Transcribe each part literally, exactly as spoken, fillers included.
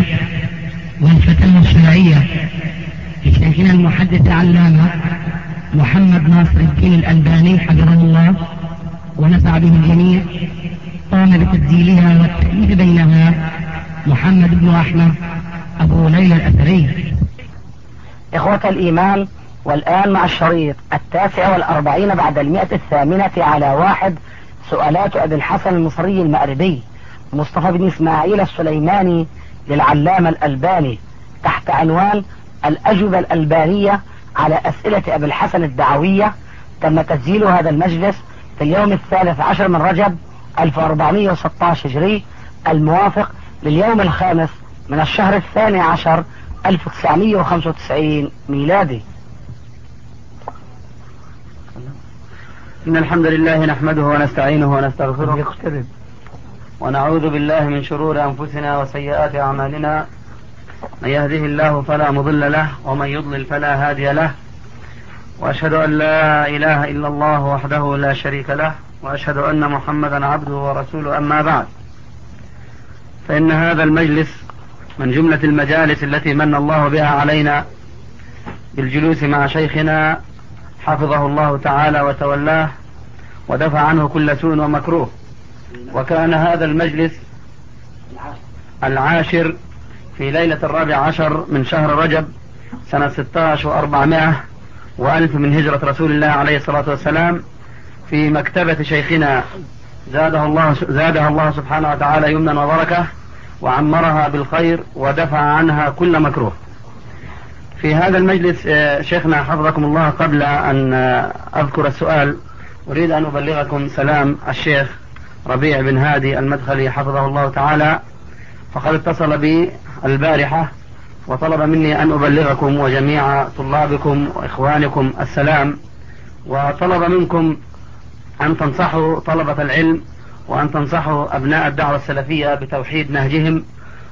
والفتاوى الشرعية لشيخنا المحدث العلامة محمد ناصر الدين الألباني حفظه الله ونفع به الجميع. قام بتسجيلها والتأليف بينها محمد بن أحمد أبو ليلى الأثري. إخوة الإيمان، والآن مع الشريط التاسع والأربعين بعد المئة الثامنة على واحد، سؤالات أبي الحسن المصري المأربي مصطفى بن إسماعيل السليماني للعلامة الألباني تحت عنوان الأجوبة الألبانية على أسئلة أبي الحسن الدعوية. تم تسجيل هذا المجلس في اليوم الثالث عشر من رجب ألف وأربعمائة وستة عشر هجري، الموافق لليوم الخامس من الشهر الثاني عشر ألف وتسعمائة وخمسة وتسعين ميلادي. إن الحمد لله نحمده ونستعينه ونستغفره ونعوذ بالله من شرور أنفسنا وسيئات أعمالنا. من يهده الله فلا مضل له ومن يضلل فلا هادي له، وأشهد أن لا إله إلا الله وحده لا شريك له، وأشهد أن محمدا عبده ورسوله. أما بعد، فإن هذا المجلس من جملة المجالس التي من الله بها علينا بالجلوس مع شيخنا حفظه الله تعالى وتولاه ودفع عنه كل سوء ومكروه. وكان هذا المجلس العاشر في ليلة الرابع عشر من شهر رجب سنة ستة عشر وأربعمائة وألف من هجرة رسول الله عليه الصلاة والسلام في مكتبة شيخنا زادها الله, زادها الله سبحانه وتعالى يمنا وبركة، وعمرها بالخير ودفع عنها كل مكروه. في هذا المجلس شيخنا حفظكم الله، قبل أن أذكر السؤال أريد أن أبلغكم سلام الشيخ ربيع بن هادي المدخلي حفظه الله تعالى، فقد اتصل بي البارحة وطلب مني أن أبلغكم وجميع طلابكم وإخوانكم السلام، وطلب منكم أن تنصحوا طلبة العلم وأن تنصحوا أبناء الدعوة السلفية بتوحيد نهجهم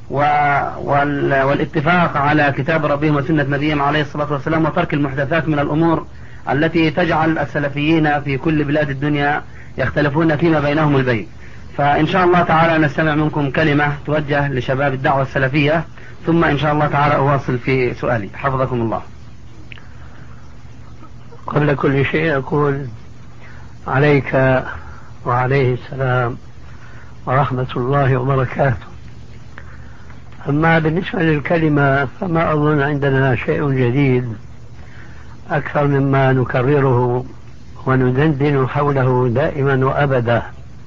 والاتفاق على كتاب ربهم وسنة نبيهم عليه الصلاة والسلام، وترك المحدثات من الأمور التي تجعل السلفيين في كل بلاد الدنيا يختلفون فيما بينهم البين. فإن شاء الله تعالى نستمع منكم كلمة توجه لشباب الدعوة السلفية، ثم إن شاء الله تعالى أواصل في سؤالي. حفظكم الله. قبل كل شيء أقول عليك وعليه السلام ورحمة الله وبركاته. أما بالنسبة للكلمة فما أظن عندنا شيء جديد أكثر مما نكرره وندندن حوله دائما وأبدا.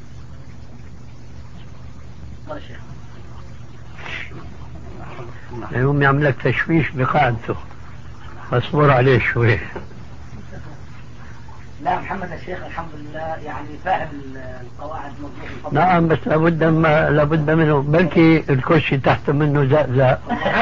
يوم يعملك تشويش بقاعدته، فاصبر عليه شوي. لا محمد الشيخ الحمد لله يعني فاهم القواعد مضبوط. نعم، بس لابد ما لابد منه، بلكي الكرسي تحت منه زقزق.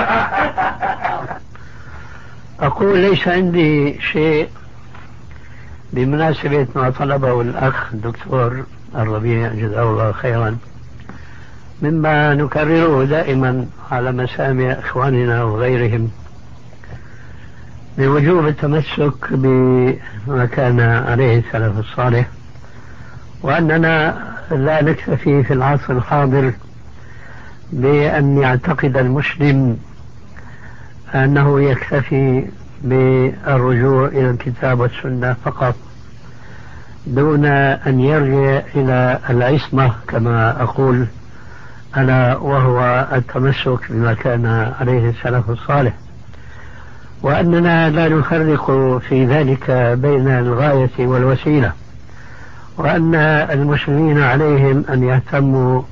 أقول ليس عندي شيء بمناسبة ما طلبه الأخ الدكتور الربيع جزاه الله خيرا، مما نكرره دائما على مسامع إخواننا وغيرهم من وجوب التمسك بما كان عليه السلف الصالح، وأننا لا نكتفي في العصر الحاضر بأن يعتقد المسلم أنه يكتفي بالرجوع إلى الكتاب والسنة فقط دون أن يرجع إلى العصمة كما أقول ألا وهو التمسك بما كان عليه السلف الصالح، وأننا لا نفرق في ذلك بين الغاية والوسيلة، وأن المسلمين عليهم أن يهتموا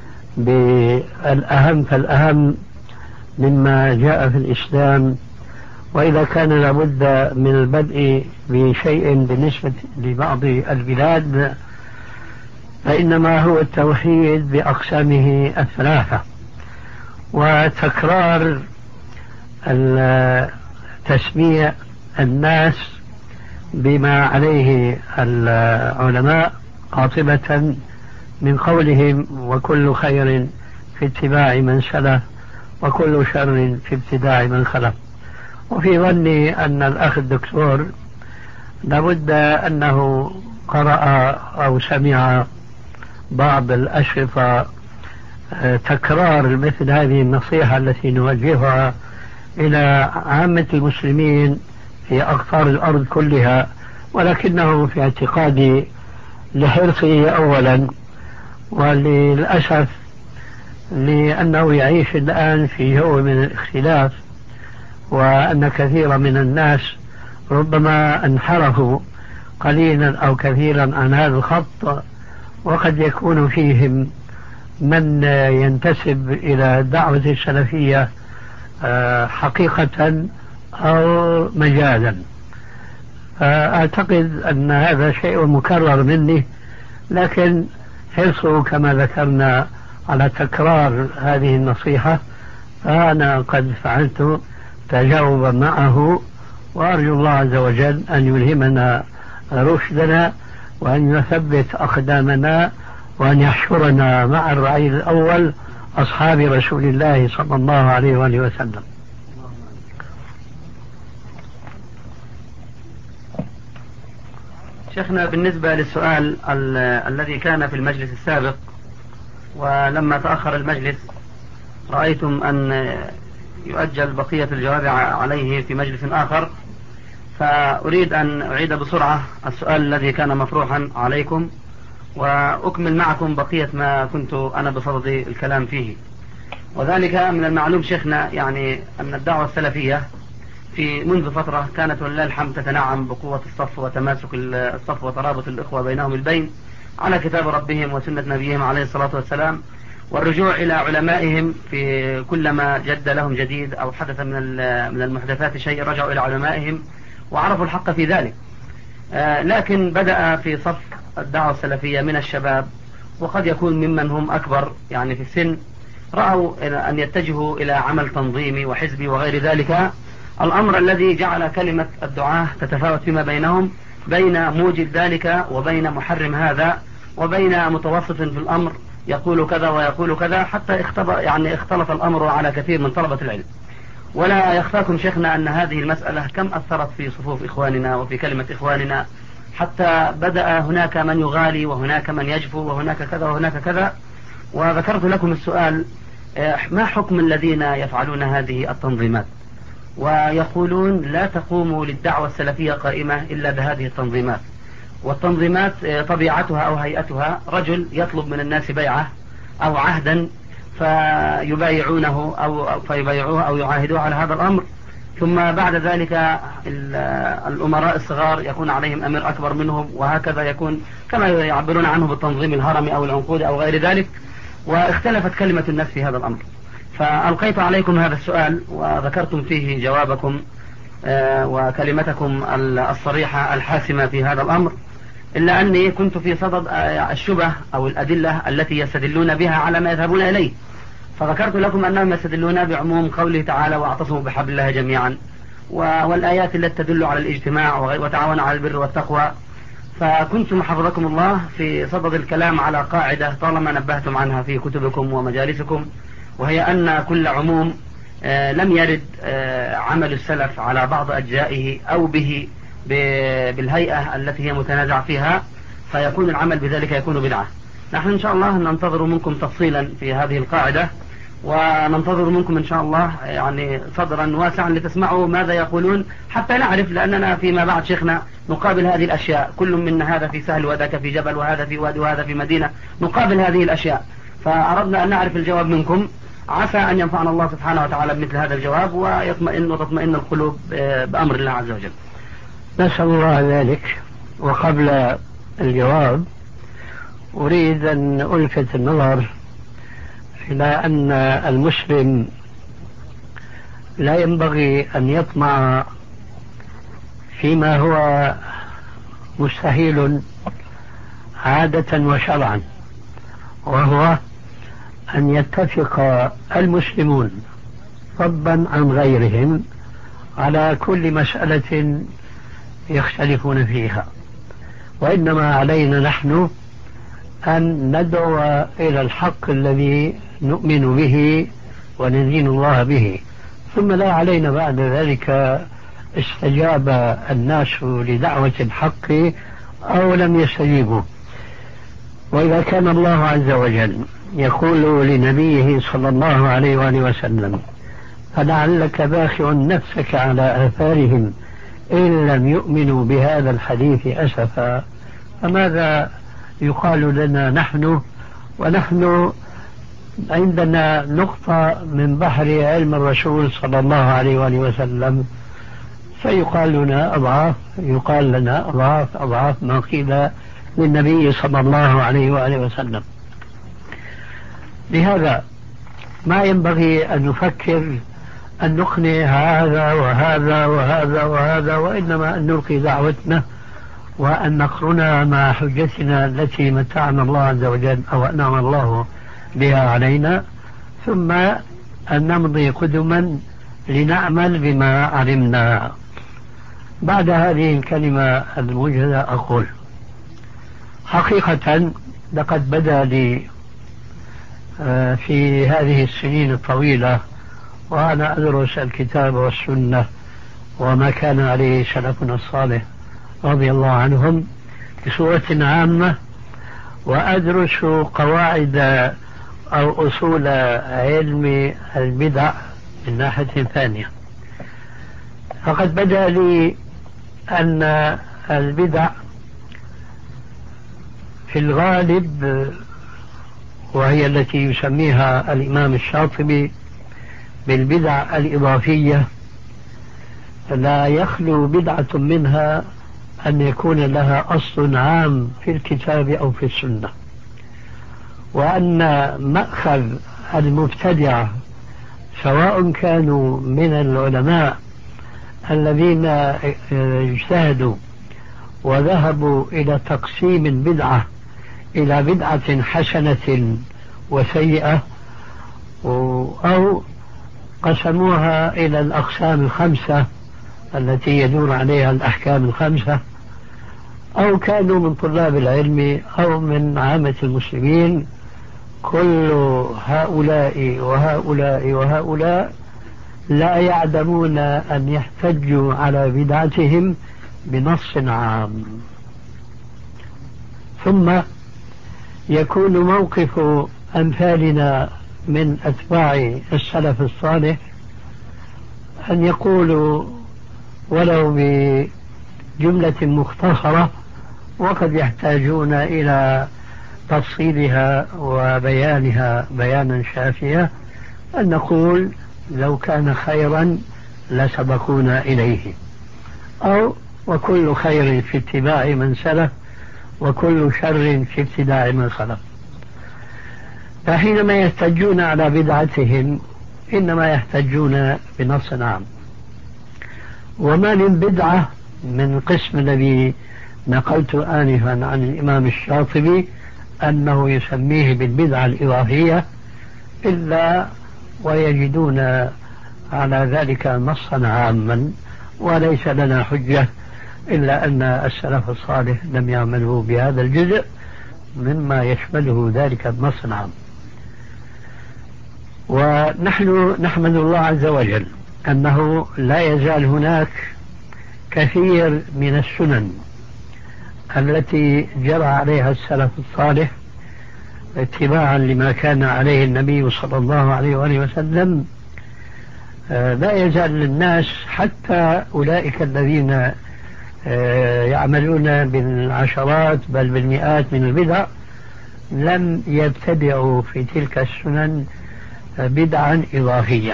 بالأهم فالأهم مما جاء في الإسلام. وإذا كان لابد من البدء بشيء بالنسبة لبعض البلاد فإنما هو التوحيد بأقسامه الثلاثة، وتكرار تسميع الناس بما عليه العلماء قاطبة من قولهم وكل خير في اتباع من سلف وكل شر في ابتداع من خلف. وفي ظني أن الأخ الدكتور لابد أنه قرأ أو سمع بعض الأشرطة تكرار مثل هذه النصيحة التي نوجهها إلى عامة المسلمين في أقطار الأرض كلها، ولكنه في اعتقادي لحرصه أولا، وللأسف لأنه يعيش الآن في جو من الاختلاف، وأن كثيرا من الناس ربما انحرفوا قليلا أو كثيرا عن هذا الخط، وقد يكون فيهم من ينتسب إلى الدعوة السلفية حقيقة أو مجازا. أعتقد أن هذا شيء مكرر مني، لكن حرصه كما ذكرنا على تكرار هذه النصيحة، فأنا قد فعلت تجاوبا معه، وأرجو الله عز وجل أن يلهمنا رشدنا، وأن يثبت أقدامنا، وأن يحشرنا مع الرعيل الأول أصحاب رسول الله صلى الله عليه وآله وسلم. شيخنا، بالنسبة للسؤال ال الذي كان في المجلس السابق، ولما تأخر المجلس رأيتم أن يؤجل بقية الجواب عليه في مجلس آخر، فأريد أن أعيد بسرعة السؤال الذي كان مفروحا عليكم، وأكمل معكم بقية ما كنت أنا بصدد الكلام فيه. وذلك من المعلوم شيخنا يعني أن الدعوة السلفية في منذ فترة كانت ولله الحمد تتنعم بقوة الصف وتماسك الصف وترابط الإخوة بينهم البين على كتاب ربهم وسنة نبيهم عليه الصلاة والسلام، والرجوع إلى علمائهم في كلما جد لهم جديد أو حدث من من المحدثات شيء رجعوا إلى علمائهم وعرفوا الحق في ذلك. آه لكن بدأ في صف الدعوة السلفية من الشباب، وقد يكون ممن هم أكبر يعني في السن، رأوا أن يتجهوا إلى عمل تنظيمي وحزبي وغير ذلك، الأمر الذي جعل كلمة الدعاة تتفاوت فيما بينهم بين موجب ذلك وبين محرم هذا، وبين متوسط في الأمر يقول كذا ويقول كذا، حتى يعني اختلط الأمر على كثير من طلبة العلم. ولا يخفاكم شيخنا أن هذه المسألة كم أثرت في صفوف إخواننا وفي كلمة إخواننا، حتى بدأ هناك من يغالي وهناك من يجفو وهناك كذا وهناك كذا. وذكرت لكم السؤال: ما حكم الذين يفعلون هذه التنظيمات ويقولون لا تقوم للدعوة السلفية قائمة إلا بهذه التنظيمات؟ والتنظيمات طبيعتها أو هيئتها رجل يطلب من الناس بيعة أو عهدا فيبايعونه أو فيبايعوه أو يعاهدوه على هذا الأمر، ثم بعد ذلك الأمراء الصغار يكون عليهم أمير أكبر منهم، وهكذا يكون كما يعبرون عنه بالتنظيم الهرمي أو العنقود أو غير ذلك. واختلفت كلمة الناس في هذا الأمر، فألقيت عليكم هذا السؤال وذكرتم فيه جوابكم وكلمتكم الصريحة الحاسمة في هذا الأمر، إلا أني كنت في صدد الشبه أو الأدلة التي يستدلون بها على ما يذهبون إليه، فذكرت لكم أنهم يستدلون بعموم قوله تعالى: واعتصموا بحبل الله جميعا، والآيات التي تدل على الاجتماع وتعاونوا على البر والتقوى. فكنتم حفظكم الله في صدد الكلام على قاعدة طالما نبهتم عنها في كتبكم ومجالسكم، وهي أن كل عموم لم يرد عمل السلف على بعض أجزائه أو به بالهيئة التي هي متنازع فيها، فيكون العمل بذلك يكون بدعة. نحن إن شاء الله ننتظر منكم تفصيلا في هذه القاعدة، وننتظر منكم إن شاء الله يعني صدرا واسعا لتسمعوا ماذا يقولون، حتى نعرف، لأننا فيما بعد شيخنا نقابل هذه الأشياء، كل منا هذا في سهل وذاك في جبل وهذا في وادي وهذا في مدينة، نقابل هذه الأشياء، فأردنا أن نعرف الجواب منكم، عسى أن ينفعنا الله سبحانه وتعالى بمثل هذا الجواب ويطمئن وتطمئن القلوب بأمر الله عز وجل. نسأل الله ذلك. وقبل الجواب أريد أن ألفت النظر إلى أن المسلم لا ينبغي أن يطمع فيما هو مستحيل عادة وشرعا، وهو أن يتفق المسلمون فضلا عن غيرهم على كل مسألة يختلفون فيها، وإنما علينا نحن أن ندعو إلى الحق الذي نؤمن به وندين الله به، ثم لا علينا بعد ذلك استجاب الناس لدعوة الحق أو لم يستجيبوا. وإذا كان الله عز وجل يقول لنبيه صلى الله عليه وآله وسلم: فلعلك باخع نفسك على آثارهم إن لم يؤمنوا بهذا الحديث أسفا. فماذا يقال لنا نحن ونحن عندنا نقطة من بحر علم الرسول صلى الله عليه وآله وسلم؟ فيقال لنا أضعاف يقال لنا أضعاف أضعاف ما قيل للنبي صلى الله عليه وآله وسلم. لهذا ما ينبغي أن نفكر أن نقنع هذا وهذا وهذا وهذا، وإنما أن نلقي دعوتنا وأن نقرنا مع حجتنا التي متعنا الله عز وجل أو أنعم الله بها علينا، ثم أن نمضي قدما لنعمل بما علمنا. بعد هذه الكلمة الموجزة أقول: حقيقة لقد بدا لي في هذه السنين الطويلة وأنا أدرس الكتاب والسنة وما كان عليه سلفنا الصالح رضي الله عنهم بصورة عامة، وأدرس قواعد أو أصول علم البدع من ناحية ثانية. فقد بدا لي أن البدع في الغالب، وهي التي يسميها الإمام الشاطبي بالبدع الإضافية، لا يخلو بدعة منها أن يكون لها أصل عام في الكتاب أو في السنة، وأن مأخذ المبتدعة سواء كانوا من العلماء الذين اجتهدوا وذهبوا إلى تقسيم البدعة إلى بدعة حسنة وسيئة، أو قسموها إلى الأقسام الخمسة التي يدور عليها الأحكام الخمسة، أو كانوا من طلاب العلم أو من عامة المسلمين، كل هؤلاء وهؤلاء وهؤلاء لا يعدمون أن يحتجوا على بدعتهم بنص عام. ثم يكون موقف أمثالنا من أتباع السلف الصالح أن يقولوا ولو بجملة مختصرة، وقد يحتاجون إلى تفصيلها وبيانها بيانا شافيا، أن نقول: لو كان خيرا لسبقونا إليه، أو وكل خير في اتباع من سلف وكل شر في ابتداع من خلف. فحينما يحتجون على بدعتهم إنما يحتجون بنص عام. وما من بدعة من قسم الذي نقلت آنفا عن الإمام الشاطبي أنه يسميه بالبدعة الإضافية إلا ويجدون على ذلك نصا عاما، وليس لنا حجة إلا أن السلف الصالح لم يعملوا بهذا الجزء مما يشمله ذلك النص العام. ونحن نحمد الله عز وجل أنه لا يزال هناك كثير من السنن التي جرى عليها السلف الصالح اتباعا لما كان عليه النبي صلى الله عليه وآله وسلم، لا يزال للناس حتى أولئك الذين يعملون بالعشرات بل بالمئات من البدع لم يبتدعوا في تلك السنن بدعا إضافية.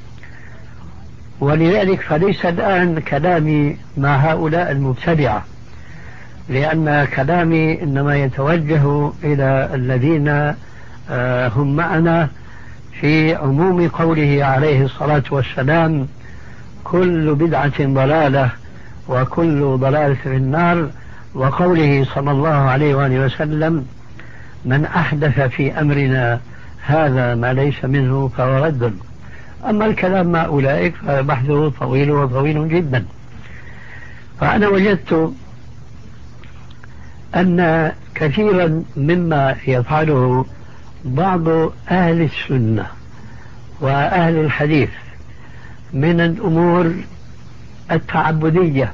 ولذلك فليس الآن كلامي مع هؤلاء المبتدعة، لأن كلامي إنما يتوجه إلى الذين هم معنا في عموم قوله عليه الصلاة والسلام: كل بدعة ضلالة وكل ضلالة في النار، وقوله صلى الله عليه وآله وسلم: من أحدث في أمرنا هذا ما ليس منه فهو رد. أما الكلام مع أولئك فبحثه طويل وطويل جدا. فأنا وجدت أن كثيرا مما يفعله بعض أهل السنة وأهل الحديث من الأمور التعبدية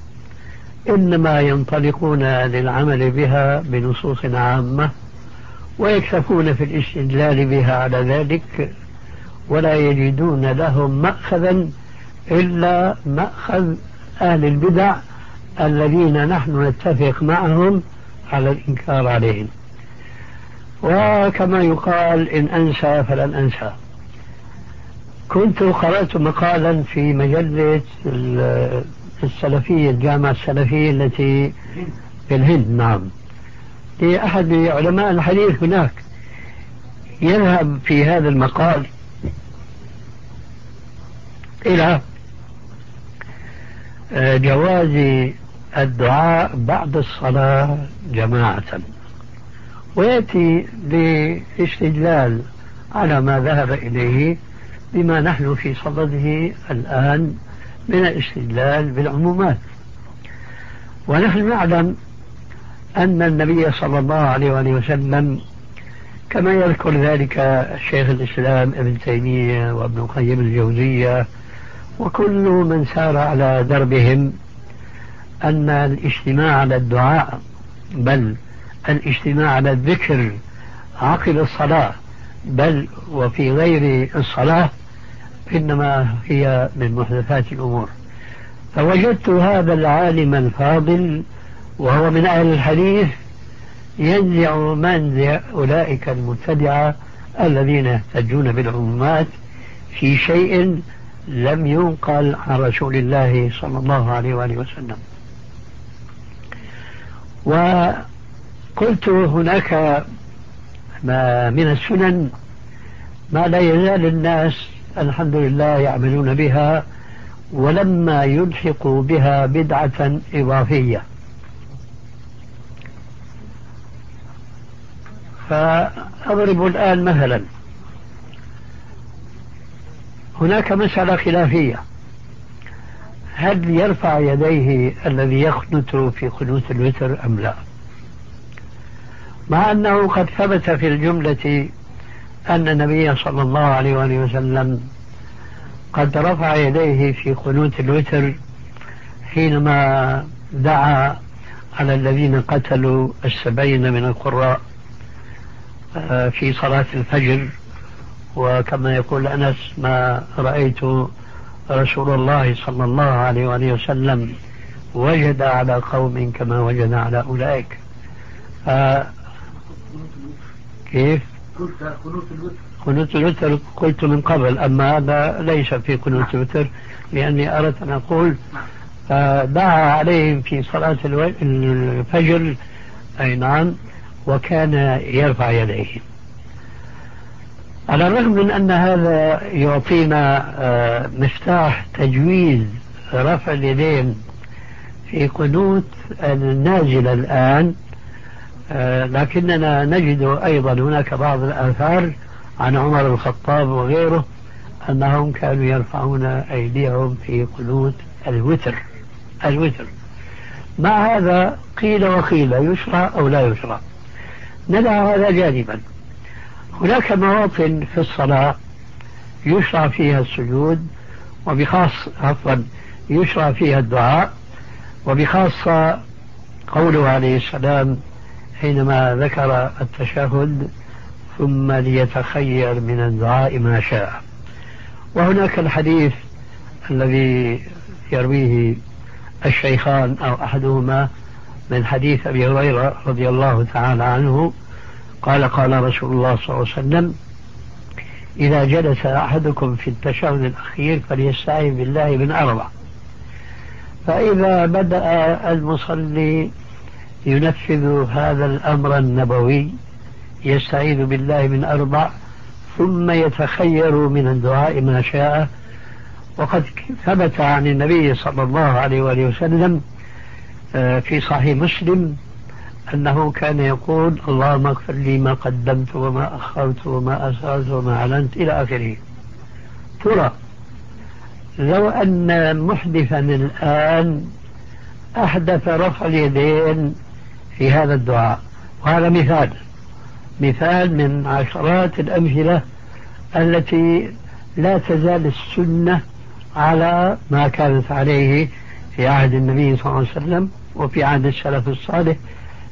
إنما ينطلقون للعمل بها بنصوص عامة، ويكتفون في الاستدلال بها على ذلك، ولا يجدون لهم مأخذا إلا مأخذ أهل البدع الذين نحن نتفق معهم على الإنكار عليهم. وكما يقال إن أنسى فلن أنسى. كنت قرأت مقالا في مجلة السلفية، الجامعة السلفية التي في الهند، نعم، لأحد علماء الحديث هناك، يذهب في هذا المقال إلى جواز الدعاء بعد الصلاة جماعة، ويأتي باستدلال على ما ذهب إليه بما نحن في صدده الآن من الاستدلال بالعمومات. ونحن نعلم أن النبي صلى الله عليه وآله وسلم كما يذكر ذلك الشيخ الإسلام ابن تيمية وابن القيم الجوزية وكل من سار على دربهم، أن الاجتماع على الدعاء بل الاجتماع على الذكر عقب الصلاة بل وفي غير الصلاة إنما هي من محدثات الأمور. فوجدت هذا العالم الفاضل وهو من أهل الحديث ينزع منزع أولئك المبتدعة الذين يحتجون بالعمومات في شيء لم ينقل عن رسول الله صلى الله عليه وآله وسلم. وقلت هناك ما من السنن ما لا يزال الناس الحمد لله يعملون بها ولما يلحقوا بها بدعة إضافية. فأضرب الآن مثلا، هناك مسألة خلافية، هل يرفع يديه الذي يقنت في قنوت الوتر أم لا؟ مع أنه قد ثبت في الجملة أن النبي صلى الله عليه وآله وسلم قد رفع يديه في قنوت الوتر حينما دعا على الذين قتلوا السبعين من القراء في صلاة الفجر. وكما يقول أنس ما رأيت رسول الله صلى الله عليه وآله وسلم وجد على قوم كما وجد على أولئك. آه كيف؟ قنوت الوتر قلت من قبل، أما هذا ليس في قنوت الوتر لأني أردت أن أقول آه دعا عليهم في صلاة الفجر، أي نعم، وكان يرفع يديه. على الرغم من أن هذا يعطينا آه مفتاح تجويز رفع اليدين في قنوت النازل الآن، آه لكننا نجد أيضا هناك بعض الآثار عن عمر الخطاب وغيره أنهم كانوا يرفعون أيديهم في قنوت الوتر الوتر مع هذا قيل وقيل يشرع أو لا يشرع. ندع هذا جانبا. هناك مواطن في الصلاة يشرع فيها السجود، وبخاص عفوا يشرع فيها الدعاء، وبخاصة قوله عليه السلام حينما ذكر التشهد ثم ليتخير من الدعاء ما شاء. وهناك الحديث الذي يرويه الشيخان أو أحدهما من حديث أبي هريرة رضي الله تعالى عنه قال قال رسول الله صلى الله عليه وسلم إذا جلس أحدكم في التشهد الأخير فليستعيذ بالله من أربع. فإذا بدأ المصلي ينفذ هذا الأمر النبوي يستعيذ بالله من أربع ثم يتخير من الدعاء ما شاء. وقد ثبت عن النبي صلى الله عليه وآله وسلم في صحيح مسلم أنه كان يقول اللهم اغفر لي ما قدمت وما أخرت وما أسررت وما أعلنت إلى آخره. ترى لو أن محدثا الآن أحدث رفع اليدين في هذا الدعاء، وهذا مثال مثال من عشرات الأمثلة التي لا تزال السنة على ما كانت عليه في عهد النبي صلى الله عليه وسلم وفي عهد السلف الصالح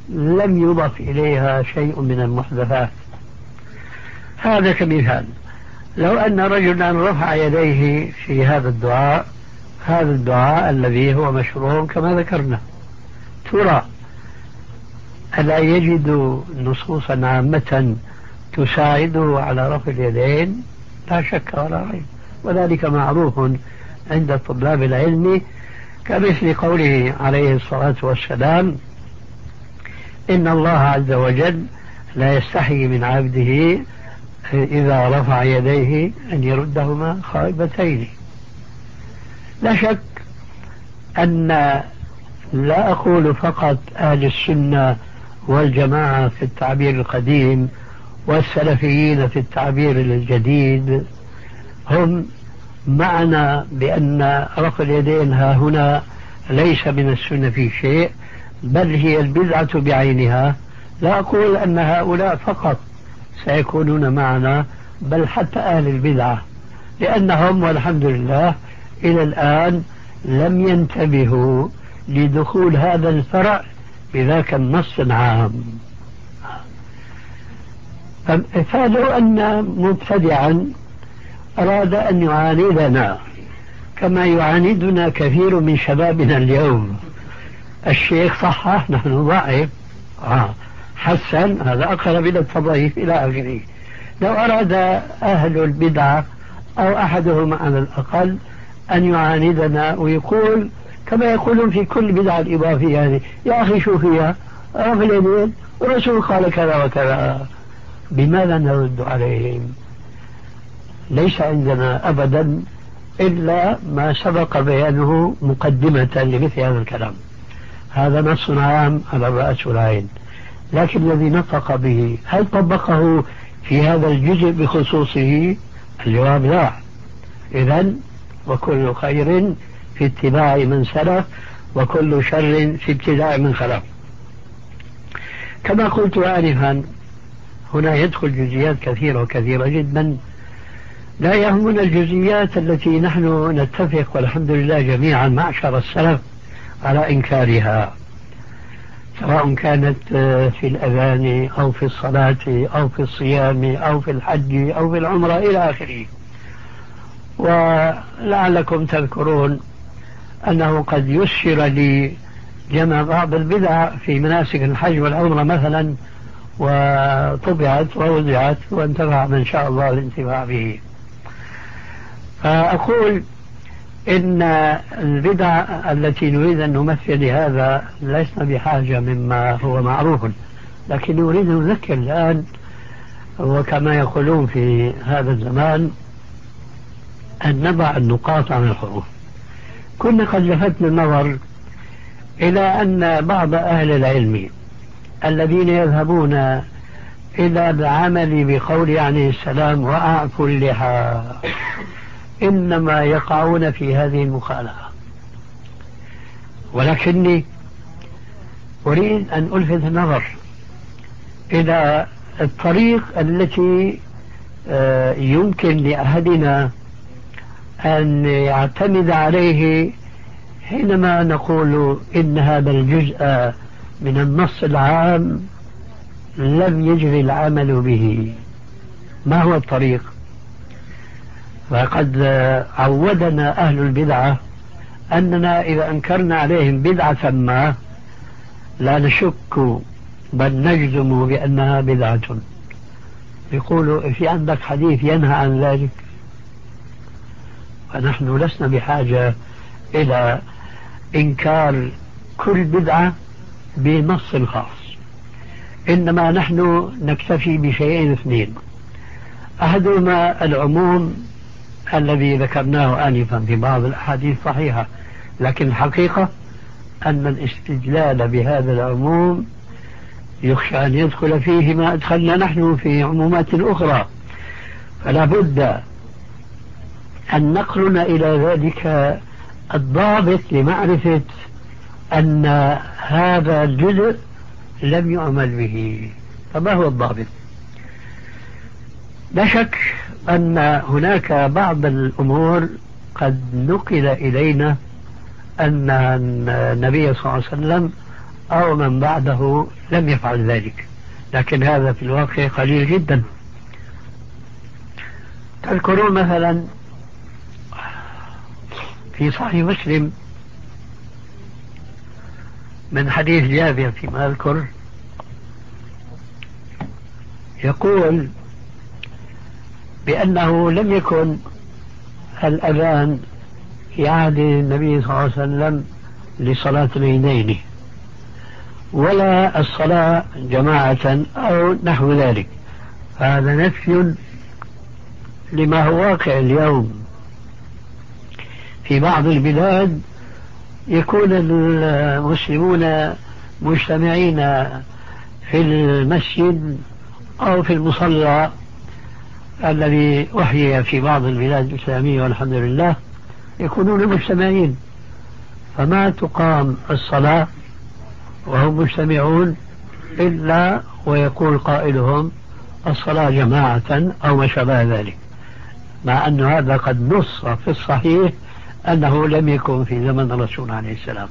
لم يضف إليها شيء من المحدثات. هذا كمثال. لو أن رجلا رفع يديه في هذا الدعاء، هذا الدعاء الذي هو مشروع كما ذكرنا، ترى ألا يجد نصوصا عامة تساعده على رفع اليدين؟ لا شك ولا ريب، وذلك معروف عند طلاب العلم، كمثل قوله عليه الصلاة والسلام: إن الله عز وجل لا يستحي من عبده إذا رفع يديه أن يردهما خائبتين. لا شك أن لا أقول فقط أهل السنة والجماعة في التعبير القديم والسلفيين في التعبير الجديد هم معنا بأن رفع اليدين ها هنا ليس من السنة في شيء، بل هي البدعة بعينها. لا أقول أن هؤلاء فقط سيكونون معنا، بل حتى أهل البدعة، لأنهم والحمد لله إلى الآن لم ينتبهوا لدخول هذا الفرع بذاك النص العام. فلو أن مبتدعا أراد أن يعاندنا كما يعاندنا كثير من شبابنا اليوم، الشيخ صحح نحن ضعيف، آه حسن هذا أقرب إلى التضعيف إلى آخره. لو أراد أهل البدعة أو أحدهم على الأقل أن يعاندنا ويقول كما يقولون في كل بدعة الإضافية يعني: يا أخي شو فيها رفع اليدين والرسول قال كذا وكذا، بماذا نرد عليهم؟ ليس عندنا أبدا إلا ما سبق بيانه مقدمة لمثل هذا الكلام. هذا نص عام على الرأس والعين، لكن الذي نطق به هل طبقه في هذا الجزء بخصوصه؟ الجواب لا. إذن وكل خير في اتباع من سلف وكل شر في ابتداع من خلف. كما قلت آنفا، هنا يدخل جزئيات كثيرة وكثيرة جدا، لا يهمنا الجزئيات التي نحن نتفق والحمد لله جميعا معشر السلف على إنكارها، سواء كانت في الأذان أو في الصلاة أو في الصيام أو في الحج أو في العمرة إلى آخره. ولعلكم تذكرون أنه قد يسر لي جمع بعض البدع في مناسك الحج والعمرة مثلا، وطبعت ووزعت وانتفع من شاء الله الانتفاع به. فأقول إن البدع التي نريد أن نمثل لهذا لسنا بحاجة مما هو معروف، لكن نريد أن نذكر الآن، وكما يقولون في هذا الزمان أن نضع النقاط عن الحروف. كنا قد لفتنا النظر إلى أن بعض أهل العلم الذين يذهبون إلى العمل بقول عليه السلام وأعفوا اللحى إنما يقعون في هذه المخالفة. ولكني أريد أن ألفت النظر إلى الطريق التي يمكن لأحدنا أن يعتمد عليه حينما نقول إن هذا الجزء من النص العام لم يجري العمل به. ما هو الطريق؟ فقد عودنا أهل البدعة أننا إذا أنكرنا عليهم بدعة ما لا نشك بل نجزم بأنها بدعة. يقولوا في عندك حديث ينهى عن ذلك؟ فنحن لسنا بحاجة إلى إنكار كل بدعة بنص خاص، إنما نحن نكتفي بشيئين اثنين: أحدهما العموم الذي ذكرناه آنفا في بعض الأحاديث صحيحة، لكن الحقيقة أن الاستدلال بهذا العموم يخشى أن يدخل فيه ما أدخلنا نحن في عمومات أخرى، فلا بد أن نقلنا إلى ذلك الضابط لمعرفة أن هذا الجزء لم يعمل به. فما هو الضابط؟ لا شك أن هناك بعض الأمور قد نقل إلينا أن النبي صلى الله عليه وسلم أو من بعده لم يفعل ذلك، لكن هذا في الواقع قليل جدا. تذكرون مثلا في صحيح مسلم من حديث جابر فيما أذكر يقول بأنه لم يكن الأذان في عهد النبي صلى الله عليه وسلم لصلاة العيدين ولا الصلاة جماعة أو نحو ذلك. هذا نفي لما هو واقع اليوم. في بعض البلاد يكون المسلمون مجتمعين في المسجد أو في المصلى الذي أحيي في بعض البلاد الإسلامية والحمد لله، يكونون مجتمعين فما تقام الصلاة وهم مجتمعون إلا ويقول قائلهم الصلاة جماعة أو ما شابه ذلك، مع أن هذا قد نص في الصحيح أنه لم يكن في زمن الرسول عليه السلام.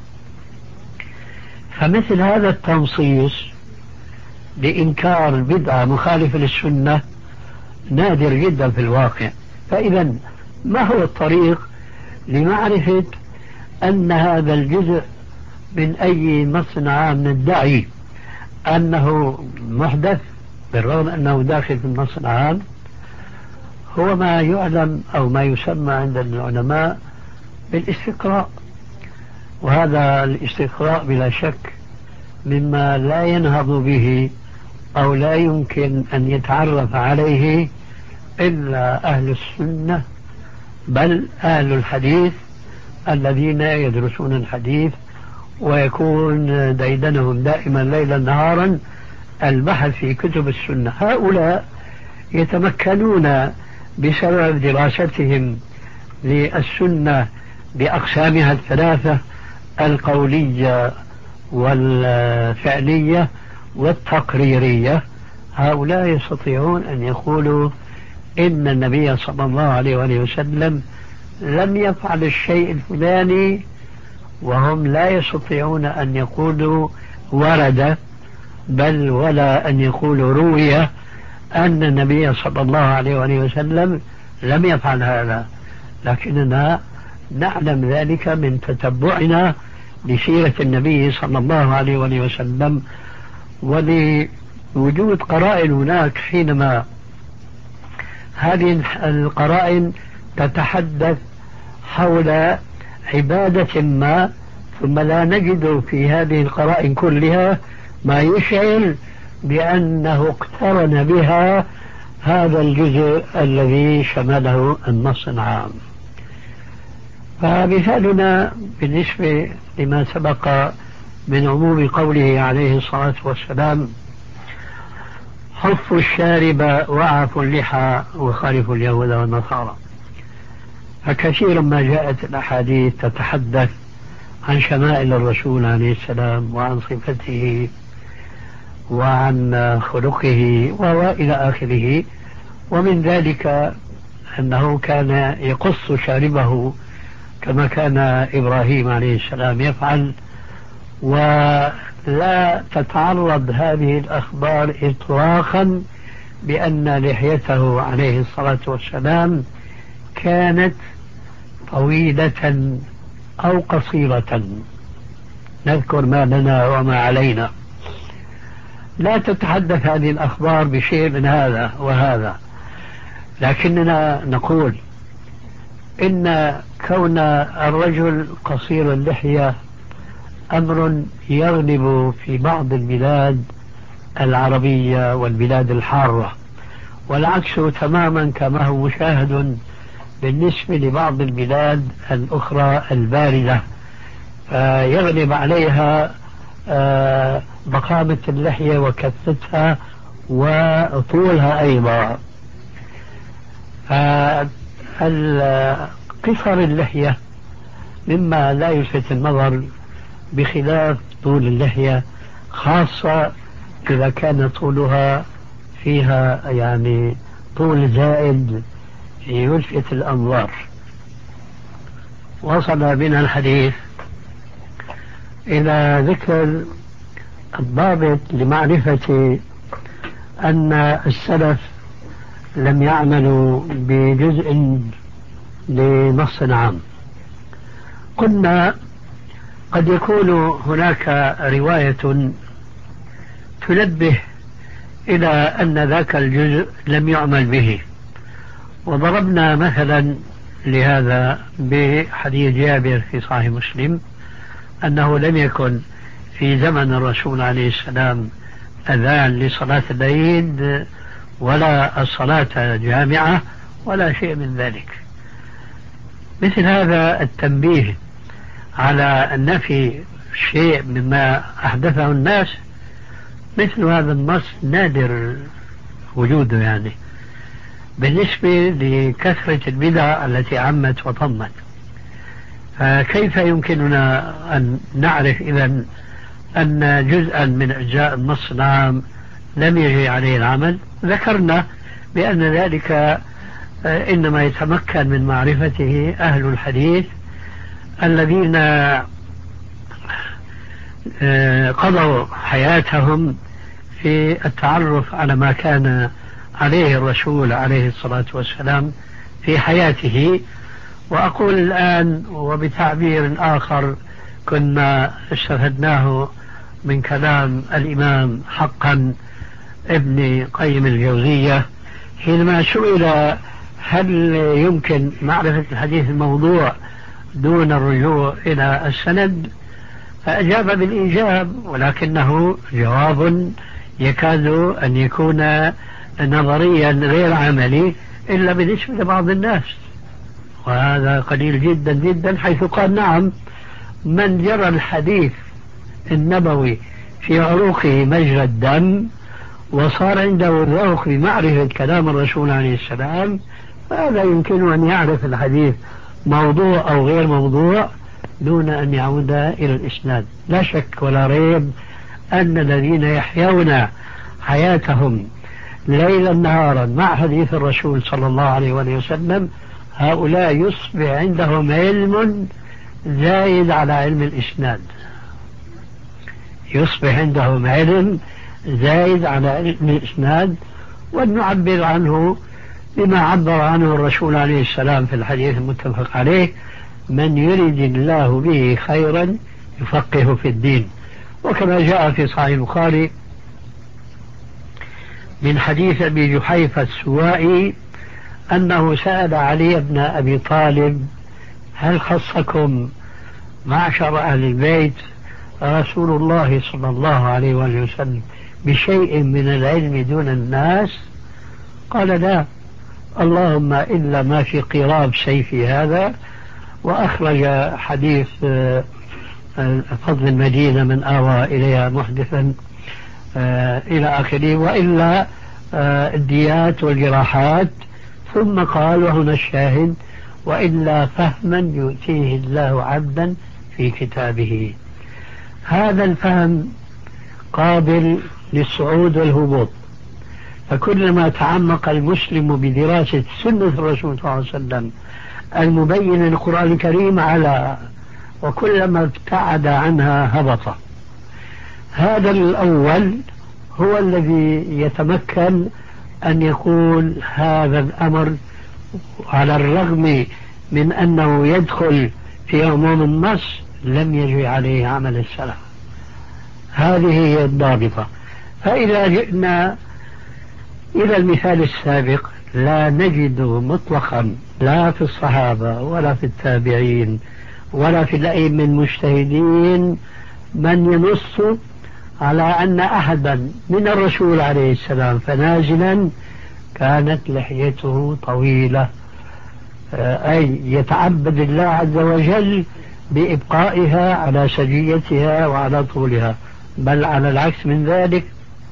فمثل هذا التنصيص لإنكار بدعة مخالفة للسنة نادر جدا في الواقع. فإذا ما هو الطريق لمعرفة أن هذا الجزء من أي نص عام ندعي أنه محدث بالرغم أنه داخل في النص العام؟ هو ما يعلم أو ما يسمى عند العلماء بالاستقراء، وهذا الاستقراء بلا شك مما لا ينهض به أو لا يمكن أن يتعرف عليه إلا أهل السنة بل أهل الحديث الذين يدرسون الحديث ويكون ديدنهم دائما ليلا نهارا البحث في كتب السنة. هؤلاء يتمكنون بسبب دراستهم للسنة بأقسامها الثلاثة القولية والفعلية والتقريرية، هؤلاء يستطيعون أن يقولوا إن النبي صلى الله عليه وآله وسلم لم يفعل الشيء الفلاني، وهم لا يستطيعون أن يقولوا ورد بل ولا أن يقولوا روي أن النبي صلى الله عليه وآله وسلم لم يفعل هذا. لكننا نعلم ذلك من تتبعنا لسيرة النبي صلى الله عليه وآله وسلم ولوجود قرائن هناك حينما هذه القرائن تتحدث حول عبادة ما ثم لا نجد في هذه القرائن كلها ما يشعر بأنه اقترن بها هذا الجزء الذي شمله النص العام. فمثالنا بالنسبة لما سبق من عموم قوله عليه الصلاة والسلام حف الشارب وعفوا اللحى وخالفوا اليهود والنصارى، فكثيرا ما جاءت الأحاديث تتحدث عن شمائل الرسول عليه السلام وعن صفته وعن خلقه وإلى آخره، ومن ذلك أنه كان يقص شاربه كما كان إبراهيم عليه السلام يفعل، ولا تتعرض هذه الأخبار إطلاقا بأن لحيته عليه الصلاة والسلام كانت طويلة أو قصيرة، نذكر ما لنا وما علينا. لا تتحدث هذه الأخبار بشيء من هذا وهذا، لكننا نقول إن كون الرجل قصير اللحية أمر يغلب في بعض البلاد العربية والبلاد الحارة، والعكس تماما كما هو مشاهد بالنسبة لبعض البلاد الأخرى الباردة، فيغلب عليها ضخامة اللحية وكثتها وطولها أيضا. قصر اللحية مما لا يلفت النظر بخلاف طول اللحية، خاصة إذا كان طولها فيها يعني طول زائد يلفت الأنظار. وصل بنا الحديث إلى ذكر الضابط لمعرفة أن السلف لم يعملوا بجزء لنص عام. قلنا قد يكون هناك رواية تنبه إلى أن ذاك الجزء لم يعمل به، وضربنا مثلا لهذا بحديث جابر في صحيح مسلم أنه لم يكن في زمن الرسول عليه السلام أذان لصلاة العيد ولا الصلاة جامعة ولا شيء من ذلك. مثل هذا التنبيه على النفي شيء مما أحدثه الناس، مثل هذا النص نادر وجوده يعني بالنسبة لكثرة البدع التي عمت وطمت. فكيف يمكننا أن نعرف إذن أن جزءا من أجزاء النص العام لم يجري عليه العمل؟ ذكرنا بأن ذلك إنما يتمكن من معرفته أهل الحديث الذين قضوا حياتهم في التعرف على ما كان عليه الرسول عليه الصلاة والسلام في حياته. وأقول الآن وبتعبير آخر كنا استفدناه من كلام الإمام حقا ابن قيم الجوزية حينما سئل هل يمكن معرفة الحديث الموضوع دون الرجوع إلى السند، فأجاب بالإيجاب، ولكنه جواب يكاد أن يكون نظريا غير عملي إلا بالنسبة لبعض الناس، وهذا قليل جدا جدا، حيث قال نعم من جرى الحديث النبوي في عروقه مجرى الدم وصار عنده ذوق بمعرفة كلام الرسول عليه السلام، فهذا يمكن أن يعرف الحديث موضوع أو غير موضوع دون أن يعود إلى الإسناد. لا شك ولا ريب أن الذين يحيون حياتهم ليلا نهارا مع حديث الرسول صلى الله عليه وسلم هؤلاء يصبح عندهم علم زايد على علم الإسناد، يصبح عندهم علم زايد على علم الإسناد، ونعبر عنه بما عبر عنه الرسول عليه السلام في الحديث المتفق عليه: من يرد الله به خيرا يفقه في الدين. وكما جاء في صحيح البخاري من حديث أبي جحيفة السوائي أنه سأل علي بن أبي طالب: هل خصكم معشر أهل البيت رسول الله صلى الله عليه وسلم بشيء من العلم دون الناس؟ قال: لا، اللهم إلا ما في قراب سيفي هذا. وأخرج حديث فضل المدينة من آوى إليها محدثا إلى آخره، وإلا الديات والجراحات. ثم قال وهنا الشاهد: وإلا فهما يؤتيه الله عبدا في كتابه. هذا الفهم قابل للصعود والهبوط، فكلما تعمق المسلم بدراسة سنة الرسول صلى الله عليه وسلم المبين للقرآن الكريم على، وكلما ابتعد عنها هبط. هذا الأول هو الذي يتمكن أن يقول هذا الأمر على الرغم من أنه يدخل في عموم النص لم يجري عليه عمل السلف. هذه هي الضابطة. فإذا جئنا إلى المثال السابق لا نجد مطلقا لا في الصحابة ولا في التابعين ولا في الأئمة المجتهدين من ينص على أن أحدا من الرسول عليه السلام فنازلا كانت لحيته طويلة، أي يتعبد الله عز وجل بإبقائها على سجيتها وعلى طولها، بل على العكس من ذلك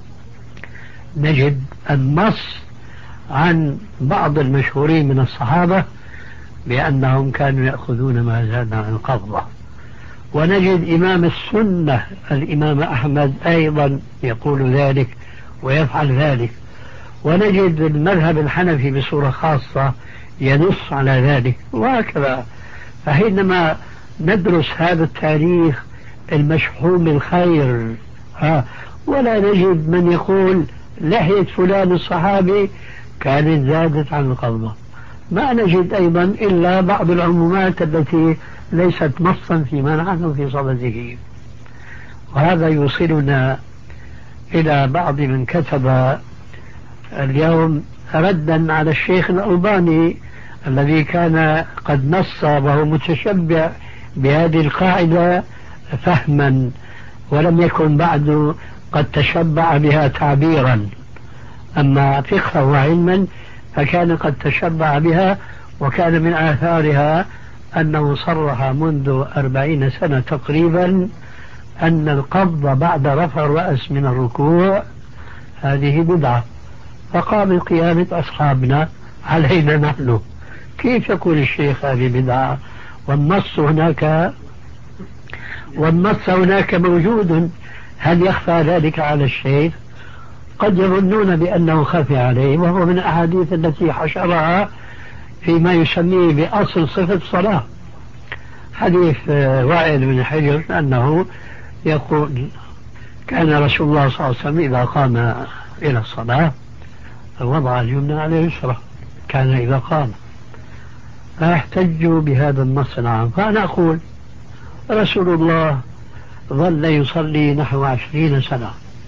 نجد النص عن بعض المشهورين من الصحابة بأنهم كانوا يأخذون ما زاد عن القبضة. ونجد إمام السنة الإمام أحمد أيضا يقول ذلك ويفعل ذلك. ونجد المذهب الحنفي بصورة خاصة ينص على ذلك، وهكذا. فحينما ندرس هذا التاريخ المشحون بالخير ها ولا نجد من يقول لحية فلان الصحابي كانت زادت عن القبضة. ما نجد أيضا إلا بعض العمومات التي ليست نصا فيما نحن في صدده. وهذا يوصلنا إلى بعض من كتب اليوم ردا على الشيخ الألباني الذي كان قد نص وهو متشبع بهذه القاعدة فهما، ولم يكن بعد قد تشبع بها تعبيرا، أما فقها وعلما فكان قد تشبع بها. وكان من آثارها أنه صرح منذ أربعين سنة تقريبا أن القبض بعد رفع الرأس من الركوع هذه بدعة. فقام قيامة أصحابنا علينا نحن، كيف يقول الشيخ هذه بدعة والنص هناك والنص هناك موجود؟ هل يخفى ذلك على الشيخ؟ قد يظنون بأنه خفي عليه، وهو من الأحاديث التي حشرها فيما يسميه بأصل صفة الصلاة. حديث وائل بن حجر أنه يقول كان رسول الله صلى الله عليه وسلم إذا قام إلى الصلاة وضع اليمنى على اليسرى، كان إذا قام. فاحتجوا بهذا النص العام. فأنا أقول رسول الله ظل يصلي نحو عشرين سنة،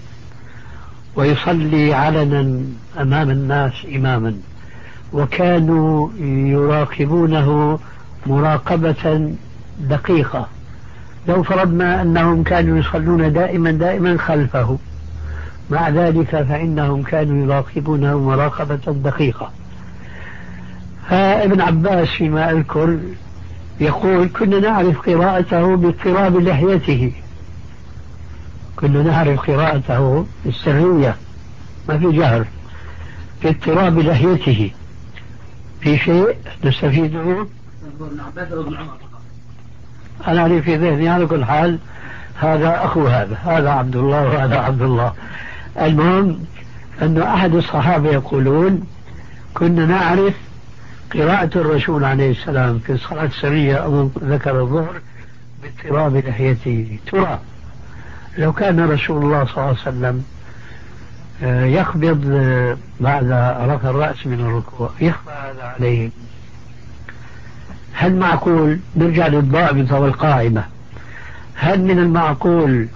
ويصلي علنا أمام الناس إماما، وكانوا يراقبونه مراقبة دقيقة. لو فرضنا أنهم كانوا يصلون دائما دائما خلفه، مع ذلك فإنهم كانوا يراقبونه مراقبة دقيقة. فابن عباس فيما أذكر يقول كنا نعرف قراءته باضطراب لحيته، كنا نعرف قراءته السرية ما في جهر، باضطراب لحيته. في شيء نستفيده؟ أنا أعرف في ذهني على كل حال هذا أخو هذا، هذا عبد الله وهذا عبد الله. المهم أن أحد الصحابة يقولون كنا نعرف قراءة الرسول عليه السلام في الصلاة السرية أو ذكر الظهر باضطراب لحيته. ترى لو كان رسول الله صلى الله عليه وسلم يقبض بعد رفع الرأس من الركوع يخفى هذا عليه، هل معقول نرجع للضابطة والقاعدة؟ هل من المعقول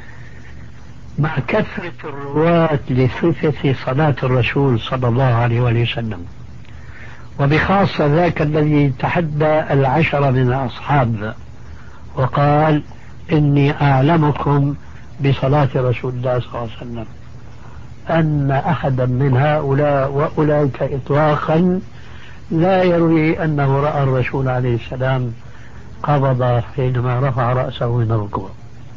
مع كثرة الرواة لصفة صلاة الرسول صلى الله عليه وسلم، وبخاصة ذاك الذي تحدى العشرة من الأصحاب وقال إني أعلمكم بصلاة رسول الله صلى الله عليه وسلم، أن أحدا من هؤلاء وأولئك إطلاقا لا يروي أنه رأى الرسول عليه السلام قبض حينما رفع رأسه من الركوع؟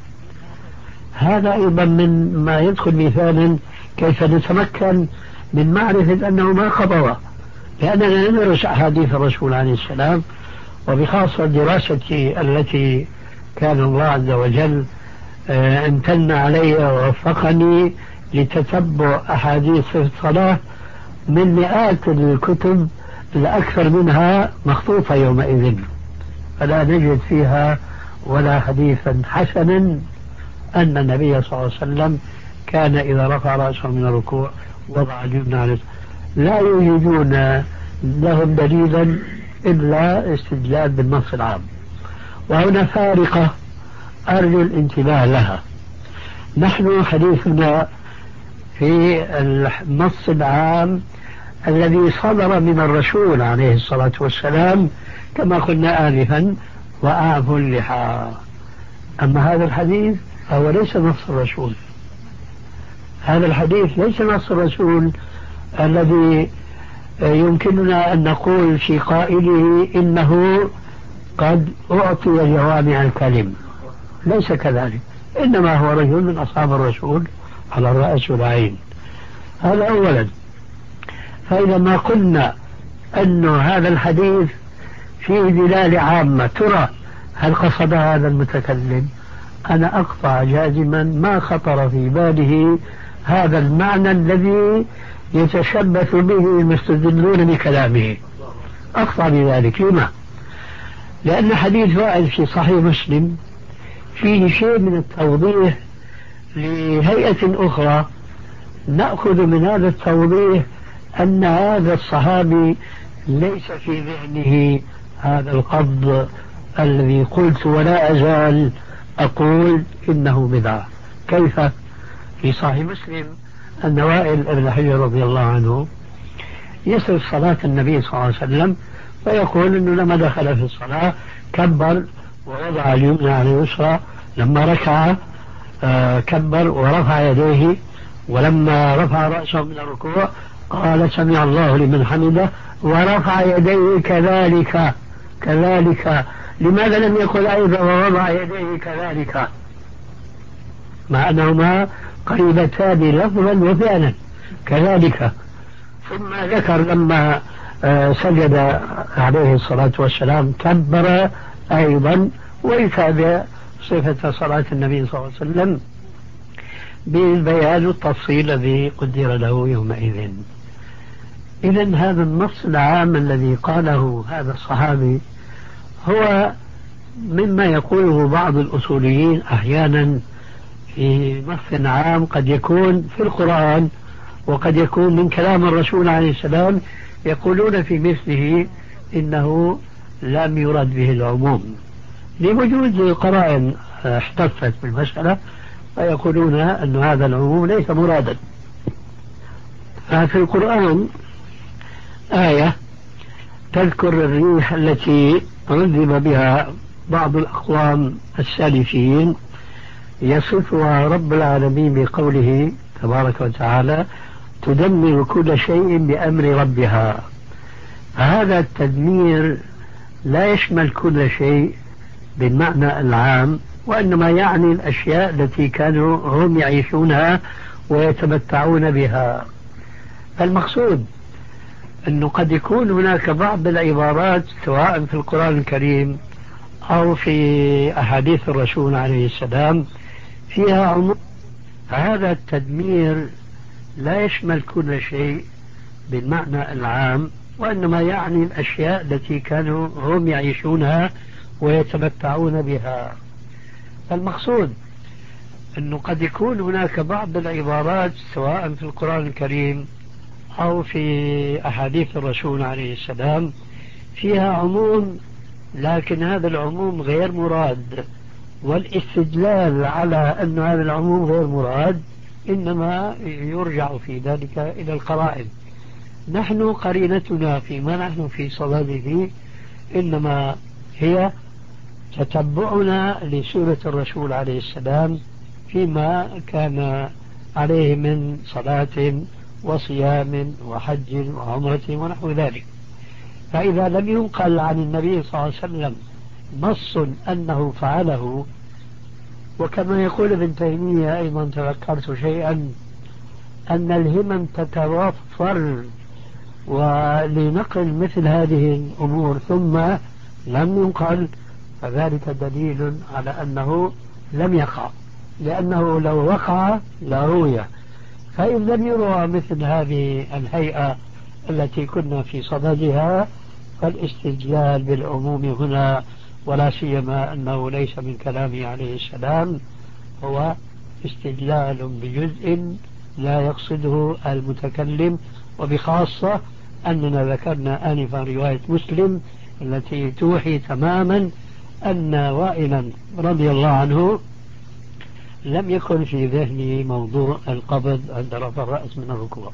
هذا أيضا من ما يدخل مثالا كيف نتمكن من معرفة أنه ما قبض، لأننا ندرس أحاديث الرسول عليه السلام، وبخاصة الدراسة التي كان الله عز وجل امتن علي ووفقني لتتبع أحاديث الصلاة من مئات الكتب، الأكثر منها مخطوطة يومئذ، فلا نجد فيها ولا حديثا حسنا أن النبي صلى الله عليه وسلم كان إذا رفع رأسه من الركوع وضع اليمنى على اليسرى. لا يوجدون لهم دليلا إلا استدلال بالنص العام. وهنا فارقة أرجو الانتباه لها. نحن حديثنا في النص العام الذي صدر من الرسول عليه الصلاة والسلام كما قلنا آنفا وأعفوا اللحى. أما هذا الحديث فهو ليس نص الرسول، هذا الحديث ليس نص الرسول الذي يمكننا أن نقول في قائله إنه قد أعطي جوامع الكلم، ليس كذلك، إنما هو رجل من أصحاب الرسول على الرأس والعين. هذا أولا. فإذا ما قلنا أن هذا الحديث فيه دلالة عامة، ترى هل قصد هذا المتكلم؟ أنا أقطع جازما ما خطر في باله هذا المعنى الذي يتشبث به المستدلون بكلامه، أقطع بذلك. لما؟ لأن حديث وائل في صحيح مسلم فيه شيء من التوضيح لهيئة أخرى نأخذ من هذا التوضيح أن هذا الصحابي ليس في ذهنه هذا القبض الذي قلت ولا أزال أقول إنه بدعة. كيف؟ في صحيح مسلم أن وائل بن حجر رضي الله عنه يصف صلاة النبي صلى الله عليه وسلم فيقول أنه لما دخل في الصلاة كبر ووضع اليمنى على اليسرى، لما ركع آه كبر ورفع يديه، ولما رفع رأسه من الركوع قال سمع الله لمن حمده ورفع يديه كذلك كذلك. لماذا لم يقل أيضا ووضع يديه كذلك مع أنهما قريبتان لفظا وفعلا كذلك؟ ثم ذكر لما آه سجد عليه الصلاة والسلام كبر أيضا، ويتابع صفة صلاة النبي صلى الله عليه وسلم بالبيان والتفصيل الذي قدر له يومئذ. إذن هذا النص العام الذي قاله هذا الصحابي هو مما يقوله بعض الأصوليين أحيانا في نص عام قد يكون في القرآن وقد يكون من كلام الرسول عليه السلام، يقولون في مثله إنه لم يرد به العموم لوجود قرائن احتفت بالمسألة، فيقولون أن هذا العموم ليس مرادا. ففي القرآن آية تذكر الريح التي عذب بها بعض الأقوام السالفين يصفها رب العالمين بقوله تبارك وتعالى تدمر كل شيء بأمر ربها. هذا التدمير لا يشمل كل شيء بالمعنى العام، وإنما يعني الأشياء التي كانوا هم يعيشونها ويتمتعون بها. المقصود أنه قد يكون هناك بعض العبارات سواء في القرآن الكريم أو في أحاديث الرسول عليه السلام فيها عموم. هذا التدمير لا يشمل كل شيء بالمعنى العام، وإنما يعني الأشياء التي كانوا هم يعيشونها ويتمتعون بها. المقصود أنه قد يكون هناك بعض العبارات سواء في القرآن الكريم أو في أحاديث الرسول عليه السلام فيها عموم، لكن هذا العموم غير مراد، والاستدلال على أن هذا العموم غير مراد إنما يرجع في ذلك إلى القرائن. نحن قرينتنا فيما نحن في صدده إنما هي تتبعنا لسورة الرسول عليه السلام فيما كان عليه من صلاة وصيام وحج وعمرة ونحو ذلك. فإذا لم ينقل عن النبي صلى الله عليه وسلم نص أنه فعله، وكما يقول ابن تيمية أيضا تذكرت شيئا أن الهمم تتوفر ولنقل مثل هذه الأمور ثم لم ينقل، فذلك دليل على أنه لم يقع، لأنه لو وقع لروي. فإن لم يروى مثل هذه الهيئة التي كنا في صددها فالاستدلال بالعموم هنا، ولا سيما أنه ليس من كلامه عليه السلام، هو استدلال بجزء لا يقصده المتكلم، وبخاصة أننا ذكرنا آنفا رواية مسلم التي توحي تماما أن وائلا رضي الله عنه لم يكن في ذهنه موضوع القبض عند رفع الرأس من الركوع.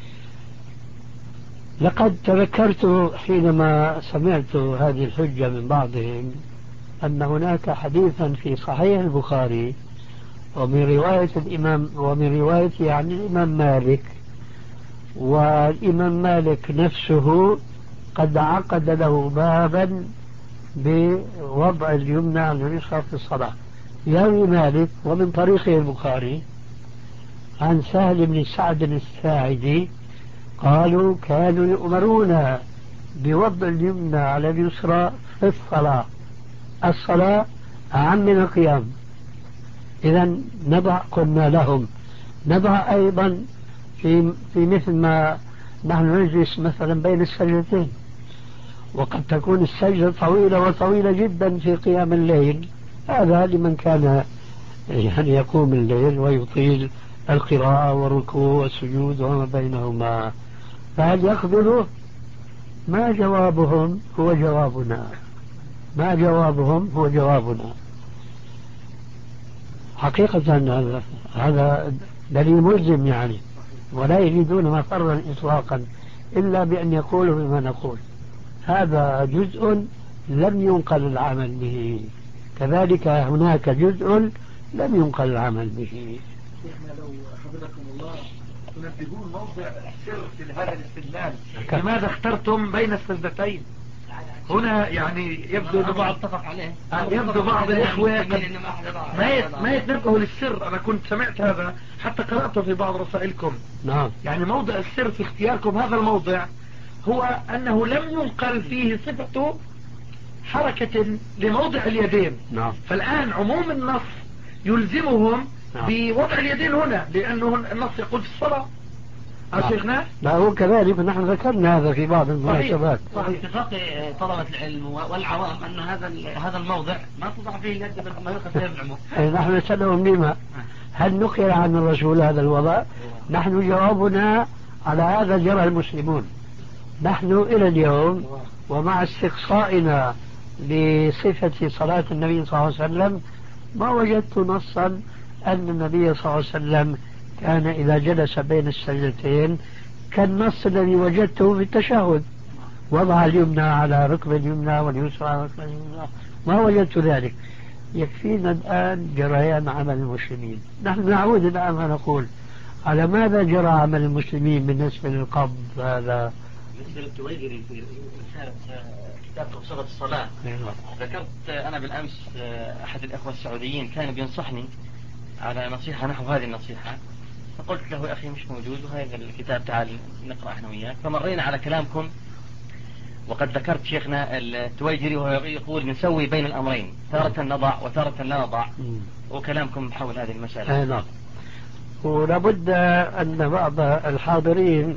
لقد تذكرت حينما سمعت هذه الحجة من بعضهم أن هناك حديثا في صحيح البخاري ومن رواية الإمام ومن رواية عن الإمام مالك، والإمام مالك نفسه قد عقد له بابا بوضع اليمنى على اليسرى في الصلاة. يروي مالك ومن طريقه البخاري عن سهل بن سعد الساعدي قالوا كانوا يؤمرون بوضع اليمنى على اليسرى في الصلاة، الصلاة أعم من القيام. إذا نضع قلنا لهم نضع أيضا في, في مثل ما نحن نجلس مثلا بين السجدتين، وقد تكون السجدة طويلة وطويلة جدا في قيام الليل، هذا لمن كان يعني يقوم الليل ويطيل القراءة والركوع والسجود وما بينهما، فهل يقبله؟ ما جوابهم هو جوابنا، ما جوابهم هو جوابنا. حقيقة هذا هذا دليل ملزم يعني، ولا يريدون مفرا إطلاقا إلا بأن يقولوا بما نقول. هذا جزء لم ينقل العمل به، كذلك هناك جزء لم ينقل العمل به. شيخنا لو حفظكم الله تنبهون موضع السر في هذا الاستدلال، لماذا اخترتم بين السجدتين؟ هنا يعني يبدو ان بعض اتفق عليه يبدو بعض الاخوه ما ما يتنبهوا للسر. انا كنت سمعت هذا حتى قراته في بعض رسائلكم. نعم. يعني موضع السر في اختياركم هذا الموضع هو انه لم ينقل فيه صفه حركه لموضع اليدين. نعم. فالان عموم النص يلزمهم نعم. بوضع اليدين هنا، لانه النص يقول في الصلاه. نعم. شيخنا لا هو كذلك، نحن ذكرنا هذا في بعض المناسبات. واتفاق طلبة العلم والعوام أن هذا هذا الموضع ما توضع فيه اليد بل ما يؤخذ فيه بالعموم. نحن نسألهم لما هل نقل عن الرسول هذا الوضع؟ نحن جوابنا على هذا جرى المسلمون. نحن إلى اليوم ومع استقصائنا لصفة صلاة النبي صلى الله عليه وسلم ما وجدت نصا أن النبي صلى الله عليه وسلم كان إذا جلس بين السجدتين كالنص الذي وجدته في التشهد، وضع اليمنى على ركبة اليمنى واليسرى على ركبة اليمنى، ما وجدت ذلك. يكفينا الآن جريان عمل المسلمين. نحن نعود الآن ونقول على ماذا جرى عمل المسلمين بالنسبة للقبض هذا؟ بالنسبة للتويجري في رسالة كتاب صفة الصلاة، ذكرت أنا بالأمس أحد الأخوة السعوديين كان بينصحني على نصيحة نحو هذه النصيحة، فقلت له يا أخي مش موجود وهذا الكتاب تعال نقرأ احنا وياك. فمرينا على كلامكم وقد ذكرت شيخنا التويجري وهو يقول نسوي بين الأمرين، تارة نضع وتارة لا نضع، وكلامكم حول هذه المسألة. نعم. ولابد أن بعض الحاضرين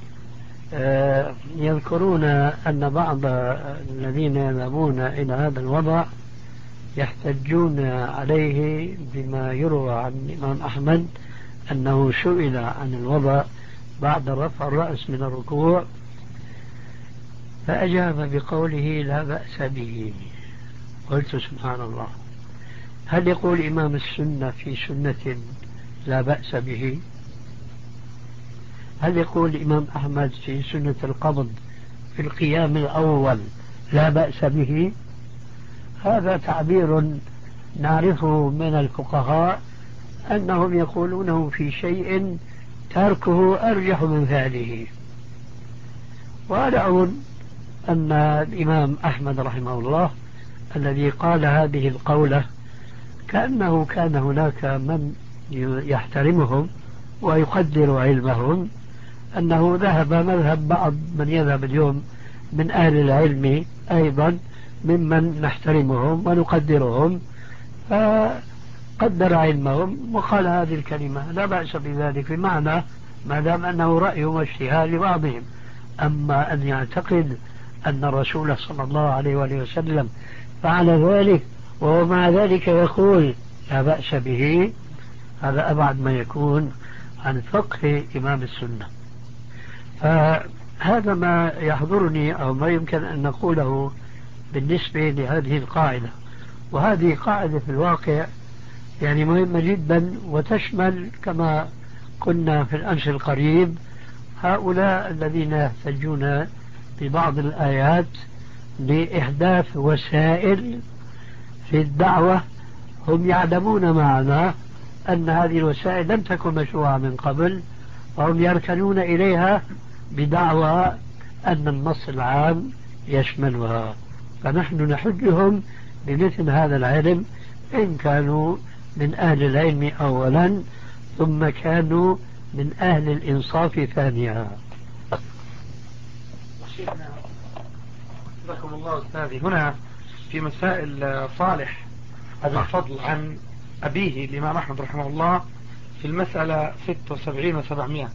يذكرون أن بعض الذين يذهبون إلى هذا الوضع يحتجون عليه بما يروى عن الإمام أحمد أنه سئل عن الوضع بعد رفع الرأس من الركوع فأجاب بقوله لا بأس به. قلت سبحان الله، هل يقول إمام السنة في سنة لا بأس به؟ هل يقول الإمام أحمد في سنة القبض في القيام الأول لا بأس به؟ هذا تعبير نعرفه من الفقهاء أنهم يقولونه في شيء تركه أرجح من فعله. وأنا أظن أن الإمام أحمد رحمه الله الذي قال هذه القولة كأنه كان هناك من يحترمهم ويقدر علمهم، أنه ذهب مذهب بعض من يذهب اليوم من أهل العلم أيضا ممن نحترمهم ونقدرهم، فقدر علمهم وقال هذه الكلمة لا بأس بذلك، بمعنى ما دام أنه رأي واجتهاد لبعضهم. أما أن يعتقد أن الرسول صلى الله عليه وآله وسلم فعل ذلك ومع ذلك يقول لا بأس به، هذا أبعد ما يكون عن فقه إمام السنة. فهذا ما يحضرني أو ما يمكن أن نقوله بالنسبة لهذه القاعدة. وهذه قاعدة في الواقع يعني مهمة جدا، وتشمل كما قلنا في الأمس القريب هؤلاء الذين يحتجون ببعض الآيات لإحداث وسائل في الدعوة، هم يعلمون معنا أن هذه الوسائل لم تكن مشروعة من قبل، وهم يركنون إليها بدعوى أن النص العام يشملها. فنحن نحجهم بمثل هذا العلم إن كانوا من أهل العلم أولا ثم كانوا من أهل الإنصاف ثانيا. جزاكم الله أستاذي. هنا في مسائل صالح أبي الفضل عن أبيه الإمام أحمد رحمه الله في المسألة ستة وسبعين وسبعمائة،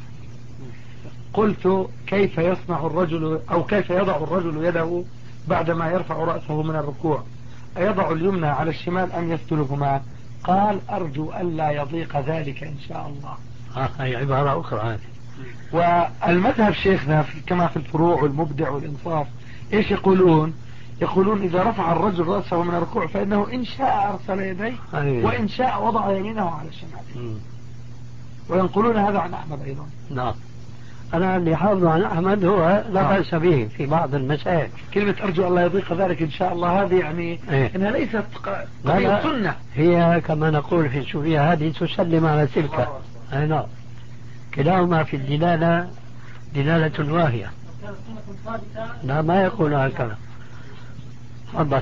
قلت كيف يصنع الرجل أو كيف يضع الرجل يده بعدما يرفع رأسه من الركوع؟ أيضع اليمنى على الشمال أم يسدلهما؟ قال أرجو ألا يضيق ذلك إن شاء الله. آه هي عبارة أخرى هذه. والمذهب شيخنا في كما في الفروع والمبدع والإنصاف إيش يقولون؟ يقولون إذا رفع الرجل رأسه من الركوع فإنه إن شاء أرسل يديه وإن شاء وضع يمينه على الشمال. وينقلون هذا عن أحمد أيضا. نعم. أنا اللي حافظه عن أحمد هو لا بأس به في بعض المسائل. كلمة أرجو الله يضيق ذلك إن شاء الله هذه يعني إيه؟ إنها ليست قضية سنة، هي كما نقول في السورية هذه تسلم على تلك. أي نعم. كلاهما في الدلالة دلالة واهية. لا ما يقول هكذا. تفضل.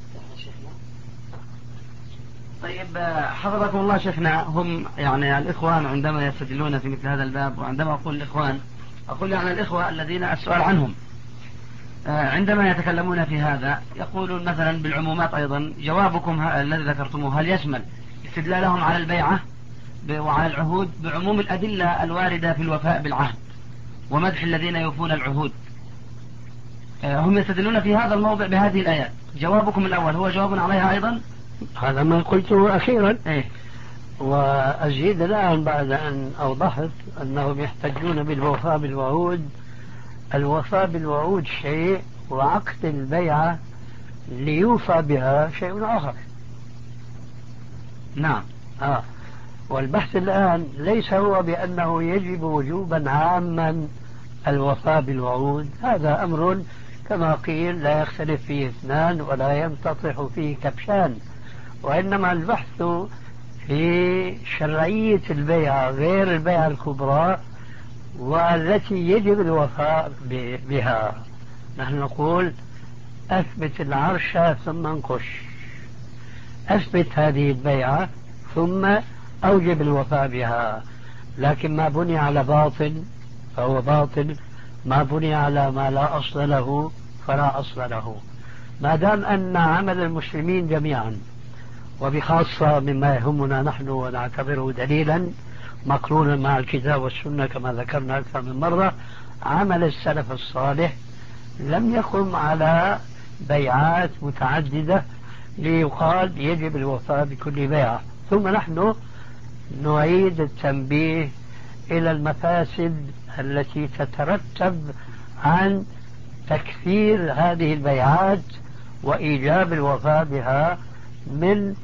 طيب حفظكم الله شيخنا، هم يعني الإخوان عندما يستدلون في مثل هذا الباب، وعندما أقول الإخوان أقول يعني الإخوة الذين السؤال عنهم عندما يتكلمون في هذا يقولون مثلا بالعمومات أيضا جوابكم الذي ذكرتموه هل يشمل استدلالهم على البيعة وعلى العهود بعموم الأدلة الواردة في الوفاء بالعهد ومدح الذين يوفون العهود؟ هم يستدلون في هذا الموضع بهذه الآيات. جوابكم الأول هو جواب عليها أيضا؟ هذا ما قلته أخيرا. إيه؟ وأزيد الآن بعد أن أوضحت أنهم يحتجون بالوفاء بالوعود. الوفاء بالوعود شيء وعقد البيعة ليوفى بها شيء آخر. نعم. آه. والبحث الآن ليس هو بأنه يجب وجوبا عاما الوفاء بالوعود، هذا أمر كما قيل لا يختلف فيه اثنان ولا ينتطح فيه كبشان، وإنما البحث في شرعية البيعة غير البيعة الكبرى والتي يجب الوفاء بها. نحن نقول أثبت العرش ثم انقش، أثبت هذه البيعة ثم أوجب الوفاء بها، لكن ما بني على باطل فهو باطل، ما بني على ما لا أصل له فلا أصل له. ما دام أن عمل المسلمين جميعا وبخاصة مما يهمنا نحن ونعتبره دليلا مقرونا مع الكتاب والسنة كما ذكرنا أكثر من مرة، عمل السلف الصالح لم يقم على بيعات متعددة ليقال يجب الوفاء بكل بيعة. ثم نحن نعيد التنبيه إلى المفاسد التي تترتب عن تكثير هذه البيعات وإيجاب الوفاء بها من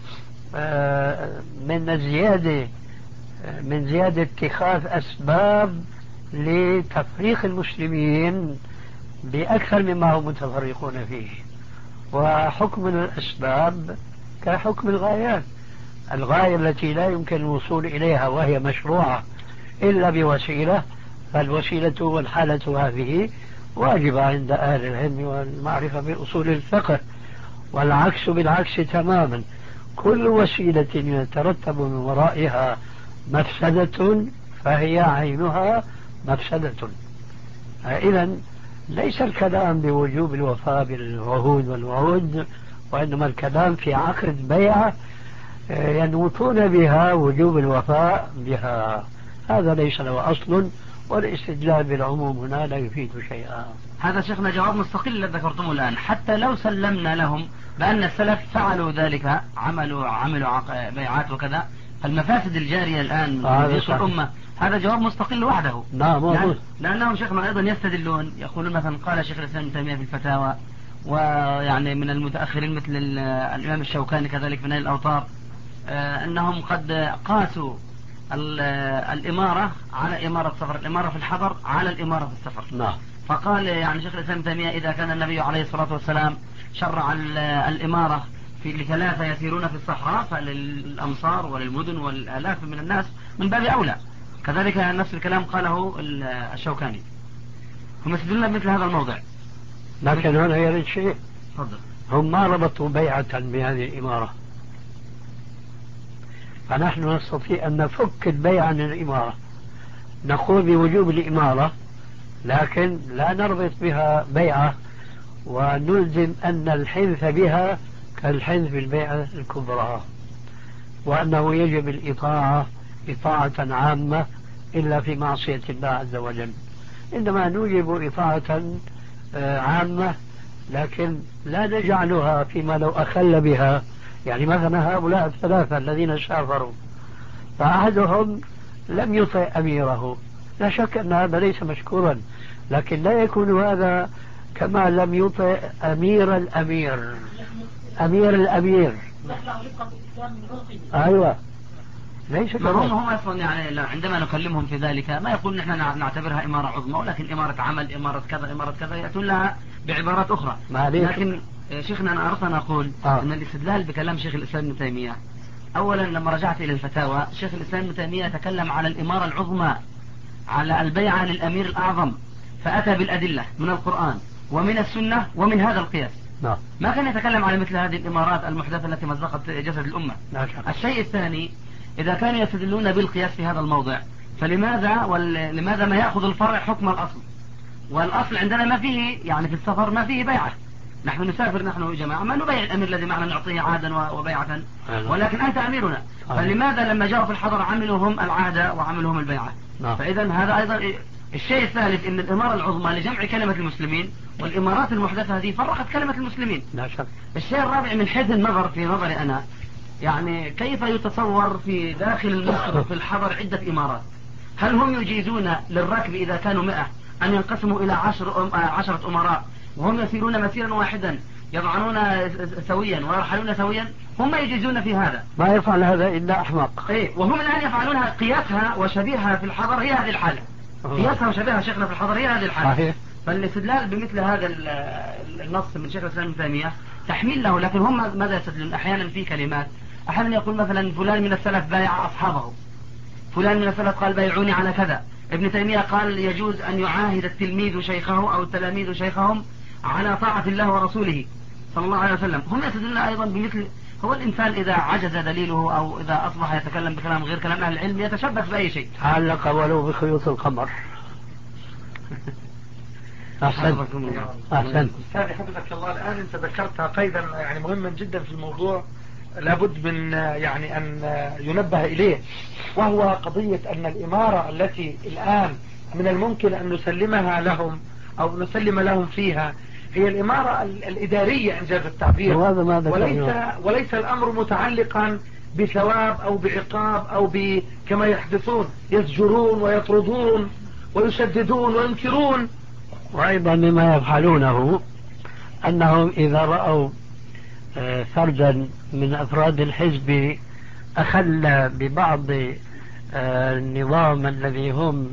آه من زيادة من زيادة اتخاذ أسباب لتفريق المسلمين بأكثر مما هم متفرقون فيه. وحكم الأسباب كحكم الغايات، الغاية التي لا يمكن الوصول إليها وهي مشروعة إلا بوسيلة، فالوسيلة والحالة هذه واجبة عند أهل العلم والمعرفة بأصول الفقه، والعكس بالعكس تماما. كل وسيلة يترتب من ورائها مفسدة فهي عينها مفسدة. إذن ليس الكلام بوجوب الوفاء بالعهود والوعود، وإنما الكلام في عقد بيعة ينوطون بها وجوب الوفاء بها، هذا ليس له أصل، والاستدلال بالعموم هنا لا يفيد شيئا. هذا شيخنا جواب مستقل الذي ذكرتموه الآن. حتى لو سلمنا لهم بأن السلف فعلوا ذلك، عملوا عملوا بيعات وكذا، فالمفاسد الجارية الآن في الأمة هذا جواب مستقل وحده. نعم. لأن لأنهم شيخنا أيضا يستدلون، يقولون مثلا قال شيخ الإسلام ابن تيمية في الفتاوى، ويعني من المتأخرين مثل الإمام الشوكاني كذلك في نيل الأوطار، أنهم قد قاسوا الإمارة على إمارة السفر، الإمارة في الحضر على الإمارة في السفر. نعم. فقال يعني شيخ الإسلام ابن تيمية إذا كان النبي عليه الصلاة والسلام شرع الإمارة في لثلاثة يسيرون في الصحراء فللأمصار وللمدن والآلاف من الناس من باب أولى. كذلك نفس الكلام قاله الشوكاني. هم يستدلون مثل هذا الموضع. لكن هنا يريد شيء، فضل. هم ما ربطوا بيعة بهذه الإمارة، فنحن نستطيع أن نفك البيعة عن الإمارة، نقول بوجوب الإمارة لكن لا نربط بها بيعة ونلزم أن الحنث بها كالحنث بالبيعة الكبرى، وأنه يجب الإطاعة إطاعة عامة إلا في معصية الله عز وجل. إنما نوجب إطاعة عامة لكن لا نجعلها فيما لو أخل بها يعني مثلا هؤلاء الثلاثة الذين سافروا فأحدهم لم يطع أميره، لا شك أن هذا ليس مشكورا، لكن لا يكون هذا كما لم يطع أمير الأمير أمير الأمير. أيوة ليس ما هم هم أصلا يعني عندما نكلمهم في ذلك ما يقول نحن نعتبرها إمارة عظمى، ولكن إمارة عمل، إمارة كذا، إمارة كذا، يأتون لها بعبارات أخرى. لكن شيخنا أنا أردت أن أقول آه. أن الاستدلال بكلام شيخ الإسلام ابن تيمية، أولا لما رجعت إلى الفتاوى شيخ الإسلام ابن تيمية تكلم على الإمارة العظمى، على البيعة للأمير الأعظم، فأتى بالأدلة من القرآن ومن السنة ومن هذا القياس. لا. ما كان يتكلم على مثل هذه الإمارات المحدثة التي مزقت جسد الأمة. لا. الشيء الثاني، إذا كانوا يستدلون بالقياس في هذا الموضع فلماذا ولماذا ما يأخذ الفرع حكم الأصل؟ والأصل عندنا ما فيه، يعني في السفر ما فيه بيعة، نحن نسافر نحن جماعة ما نبيع الأمير الذي معنا نعطيه عادا وبيعة، ولكن أنت أميرنا، فلماذا لما جاءوا في الحضر عملوا هم العادة وعملوا هم البيعة؟ فإذا هذا أيضا. الشيء الثالث ان الامارة العظمى لجمع كلمة المسلمين، والامارات المحدثة هذه فرقت كلمة المسلمين. لا شك. الشيء الرابع من حيث النظر في نظري انا، يعني كيف يتصور في داخل المصر في الحضر عدة امارات؟ هل هم يجيزون للركب اذا كانوا مئة ان ينقسموا الى عشر أم عشرة امراء وهم يسيرون مسيرا واحدا يضعنون سويا ويرحلون سويا؟ هم يجيزون في هذا؟ ما يفعل هذا الا احمق. ايه، وهم الان يفعلونها. قياسها وشبيهها في الحضر هي هذه الحالة، قياسها وشبيهها شيخنا في الحضر هي هذه الحالة. صحيح. فالاستدلال بمثل هذا النص من شيخ الإسلام ابن تيمية تحميل له، لكن هم ماذا يستدلون؟ أحيانا في كلمات، أحيانا يقول مثلا فلان من السلف بايع أصحابه، فلان من السلف قال بايعوني على كذا، ابن تيمية قال يجوز أن يعاهد التلميذ شيخه أو التلاميذ شيخهم على طاعة الله ورسوله صلى الله عليه وسلم. هم يستدلون أيضا بمثل. هو الإنسان إذا عجز دليله أو إذا أصبح يتكلم بكلام غير كلام أهل العلم يتشبث بأي شيء. علق ولو بخيوط القمر. أحسنت. أحسنت. حفظك الله. الآن أنت ذكرت قيدا يعني مهما جدا في الموضوع لابد من يعني أن ينبه إليه، وهو قضية أن الإمارة التي الآن من الممكن أن نسلمها لهم أو نسلم لهم فيها هي الإمارة الإدارية إنجاز التعبير، وليس, وليس الأمر متعلقا بثواب أو بعقاب أو ب كما يحدثون يزجرون ويطردون ويسددون وينكرون. وأيضا مما يفعلونه أنهم إذا رأوا فردا من أفراد الحزب أخل ببعض النظام الذي هم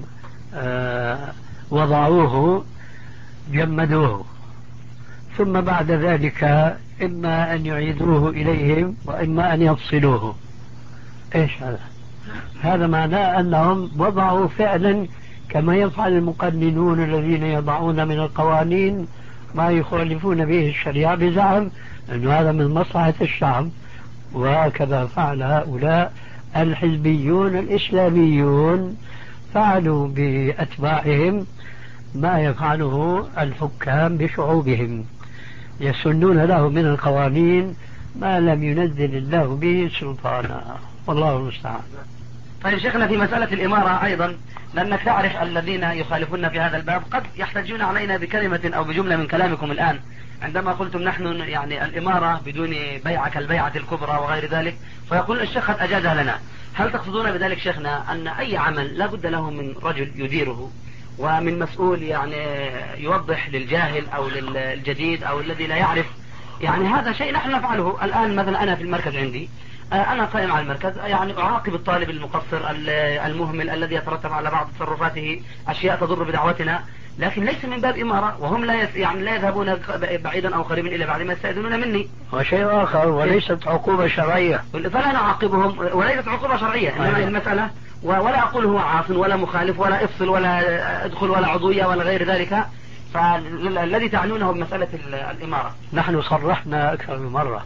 وضعوه جمدوه، ثم بعد ذلك إما أن يعيدوه إليهم وإما أن يفصلوه. إيش هذا؟ هذا معناه أنهم وضعوا فعلا كما يفعل المقننون الذين يضعون من القوانين ما يخالفون به الشريعة بزعم أن هذا من مصلحة الشعب، وهكذا فعل هؤلاء الحزبيون الإسلاميون، فعلوا بأتباعهم ما يفعله الحكام بشعوبهم، يسنون له من القوانين ما لم ينزل الله به سلطانا، والله المستعان. طيب شيخنا في مسألة الإمارة أيضا، لأنك تعرف الذين يخالفون في هذا الباب قد يحتجون علينا بكلمة أو بجملة من كلامكم الآن عندما قلتم نحن يعني الإمارة بدون بيعة كالبيعة الكبرى وغير ذلك، فيقول الشيخ قد أجازها لنا. هل تقصدون بذلك شيخنا أن أي عمل لا بد له من رجل يديره ومن مسؤول يعني يوضح للجاهل أو للجديد أو الذي لا يعرف؟ يعني هذا شيء نحن نفعله الآن. مثلا أنا في المركز عندي، أنا قائم على المركز، يعني أعاقب الطالب المقصر المهمل الذي يترتب على بعض تصرفاته أشياء تضر بدعوتنا، لكن ليس من باب إمارة، وهم لا يس يعني لا يذهبون بعيدا أو قريبا إلى بعد ما يستأذنون مني. وشيء آخر، وليست عقوبة شرعية، فلا نعاقبهم وليست عقوبة شرعية. إنما المسألة ولا أقول هو عاص ولا مخالف ولا افصل ولا ادخل ولا عضوية ولا غير ذلك، فالذي تعنونه بمسألة الإمارة. نحن صرحنا أكثر من مرة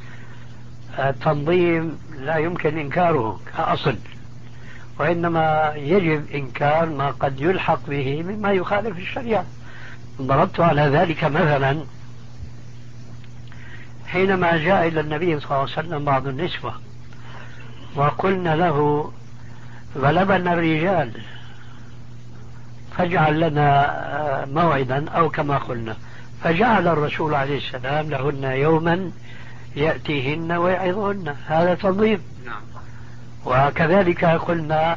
التنظيم لا يمكن إنكاره كأصل، وإنما يجب إنكار ما قد يلحق به مما يخالف الشريعة. ضربت على ذلك مثلا حينما جاء إلى النبي صلى الله عليه وسلم بعض النسوة وقلنا له غلبنا الرجال فاجعل لنا موعدا أو كما قلنا، فجعل الرسول عليه السلام لهن يوما يأتيهن ويعظهن، هذا تنظيم. نعم. وكذلك قلنا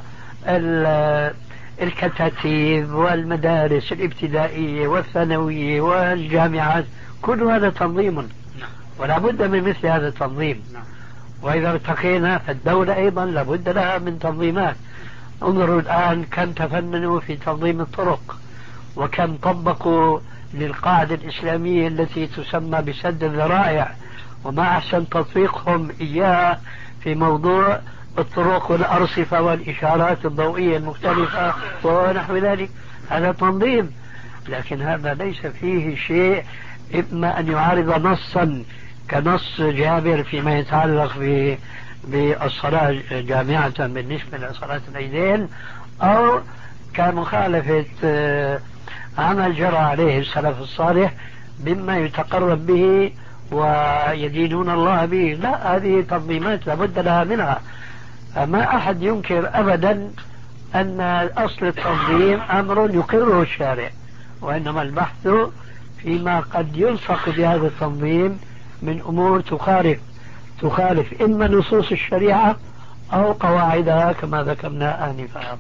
الكتاتيب والمدارس الابتدائية والثانوية والجامعات، كل هذا تنظيم. نعم. ولا بد من مثل هذا التنظيم. نعم. وإذا ارتقينا فالدولة أيضا لابد لها من تنظيمات. انظروا الآن كم تفننوا في تنظيم الطرق، وكم طبقوا للقاعدة الإسلامية التي تسمى بسد الذرائع، وما أحسن تطبيقهم إياها في موضوع الطرق والأرصفة والإشارات الضوئية المختلفة ونحو ذلك. هذا تنظيم، لكن هذا ليس فيه شيء إما أن يعارض نصا كنص جابر فيما يتعلق بالصلاة جامعة بالنسبة لصلاة العيدين، أو كمخالفة عمل جرى عليه السلف الصالح مما يتقرب به ويدينون الله به. لا، هذه تنظيمات لابد لها منها. ما أحد ينكر أبدا أن أصل التنظيم أمر يقره الشارع، وإنما البحث فيما قد يلصق بهذا التنظيم من أمور تخالف تخالف إما نصوص الشريعة أو قواعدها كما ذكرنا آنفا.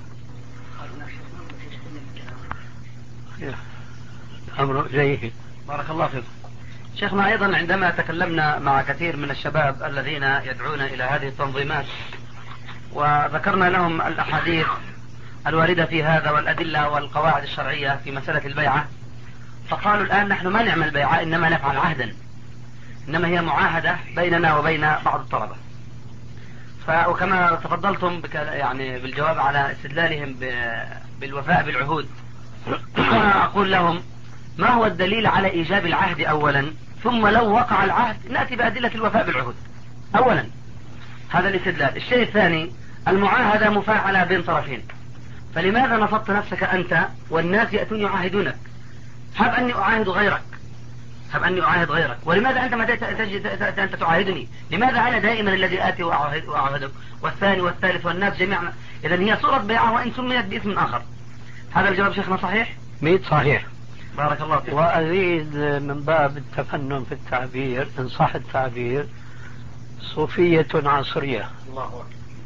أمر إليه. بارك الله فيكم. شيخنا، أيضا عندما تكلمنا مع كثير من الشباب الذين يدعون إلى هذه التنظيمات وذكرنا لهم الأحاديث الواردة في هذا والأدلة والقواعد الشرعية في مسألة البيعة، فقالوا الآن نحن ما نعمل بيعة، إنما نفعل عهدا، إنما هي معاهدة بيننا وبين بعض الطلبة. وكما تفضلتم بك يعني بالجواب على استدلالهم بالوفاء بالعهود، أنا أقول لهم ما هو الدليل على إيجاب العهد أولا، ثم لو وقع العهد نأتي بأدلة الوفاء بالعهود أولا. هذا الاستدلال. الشيء الثاني، المعاهدة مفاعلة بين طرفين، فلماذا نصبت نفسك أنت والناس يأتون يعاهدونك؟ هب أني أعاهد غيرك، هب أني أعاهد غيرك، ولماذا أنت ما تأتي أنت تعاهدني؟ لماذا أنا دائما الذي آتي وأعاهد وأعاهدك، والثاني والثالث والناس جميعا؟ إذا هي صورة بيعة وإن سميت باسم آخر. هذا الجواب شيخنا صحيح؟ ميت صحيح. بارك الله فيك. وأزيد من باب التفنن في التعبير إن صح التعبير، صوفية عصرية. الله أكبر.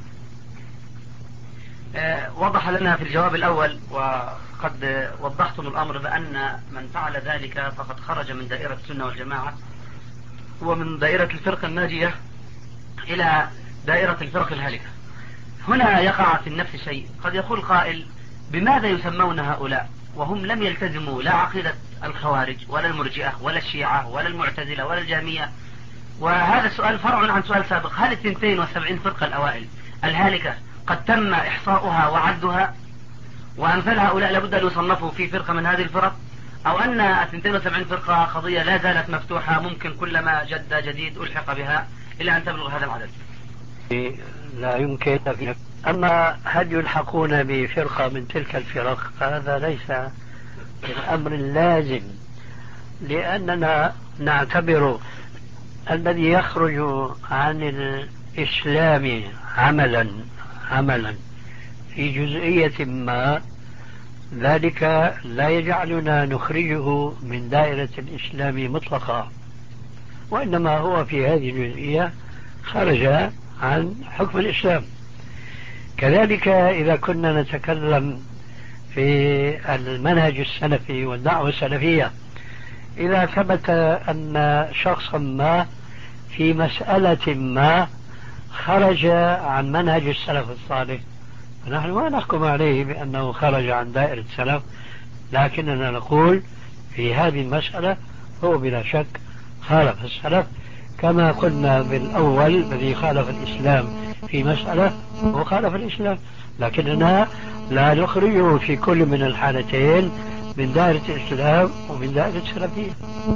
أه وضح لنا في الجواب الأول وقد وضحتم الأمر بأن من فعل ذلك فقد خرج من دائرة السنة والجماعة ومن دائرة الفرقة الناجية إلى دائرة الفرق الهالكة. هنا يقع في النفس شيء، قد يقول قائل بماذا يسمون هؤلاء وهم لم يلتزموا لا عقيدة الخوارج ولا المرجئة ولا الشيعة ولا المعتزلة ولا الجهمية؟ وهذا السؤال فرع عن سؤال سابق، هل الثنتين والسبعين فرقة الأوائل الهالكة قد تم إحصاؤها وعدها وأمثال هؤلاء لابد أن يصنفوا في فرقة من هذه الفرق، أو أن الثنتين وسبعين فرقة قضية لا زالت مفتوحة ممكن كلما جد جديد ألحق بها إلى أن تبلغ هذا العدد؟ لا يمكن. أما هل يلحقون بفرقة من تلك الفرق فهذا ليس الأمر اللازم، لأننا نعتبر الذي يخرج عن الإسلام عملا عملا في جزئية ما، ذلك لا يجعلنا نخرجه من دائرة الإسلام مطلقا، وإنما هو في هذه الجزئية خرج عن حكم الإسلام. كذلك إذا كنا نتكلم في المنهج السلفي والدعوة السلفية، إذا ثبت أن شخصا ما في مسألة ما خرج عن منهج السلف الصالح، فنحن ما نحكم عليه بأنه خرج عن دائرة السلف، لكننا نقول في هذه المسألة هو بلا شك خالف السلف، كما قلنا بالأول الذي خالف الإسلام في مسألة هو خالف الإسلام، لكننا لا نخرجه في كل من الحالتين من دائرة الإسلام ومن دائرة السلفية.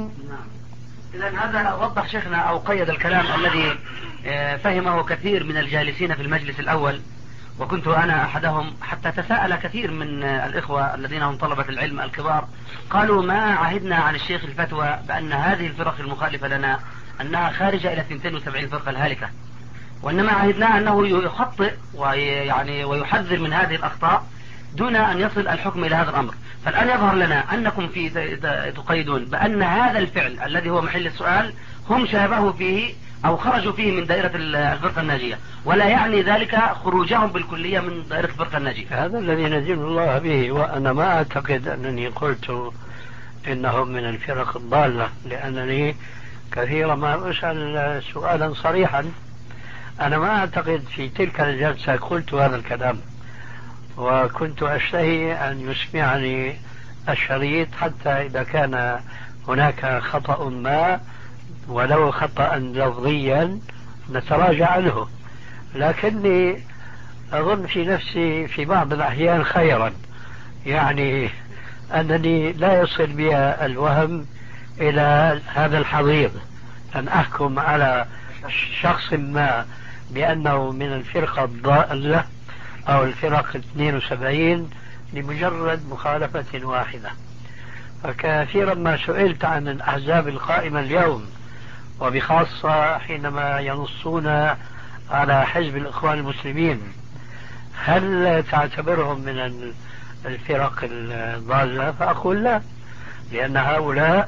إذا هذا وضح شيخنا أو قيد الكلام الذي فهمه كثير من الجالسين في المجلس الأول، وكنت أنا أحدهم، حتى تساءل كثير من الإخوة الذين هم طلبة العلم الكبار، قالوا ما عهدنا عن الشيخ الفتوى بأن هذه الفرق المخالفة لنا أنها خارجة إلى اثنتين وسبعين فرقة الهالكة، وإنما عهدنا أنه يخطئ ويعني ويحذر من هذه الأخطاء دون أن يصل الحكم إلى هذا الأمر. فالآن يظهر لنا أنكم في تقيدون بأن هذا الفعل الذي هو محل السؤال هم شابهوا فيه أو خرجوا فيه من دائرة الفرقة الناجية، ولا يعني ذلك خروجهم بالكلية من دائرة الفرقة الناجية. هذا الذي ندين الله به، وأنا ما أعتقد أنني قلت إنهم من الفرق الضالة، لأنني كثيرا ما أسأل سؤالا صريحا. أنا ما أعتقد في تلك الجلسة قلت هذا الكلام، وكنت أشتهي أن يسمعني الشريط حتى إذا كان هناك خطأ ما ولو خطأ لفظيا نتراجع عنه، لكني أظن في نفسي في بعض الأحيان خيرا، يعني أنني لا يصل بي الوهم إلى هذا الحضيض أن أحكم على شخص ما بأنه من الفرقة الضالة أو الفرق اثنين وسبعين لمجرد مخالفة واحدة. فكثيرا ما سئلت عن الأحزاب القائمة اليوم، وبخاصة حينما ينصون على حزب الإخوان المسلمين، هل تعتبرهم من الفرق الضالة؟ فأقول لا، لأن هؤلاء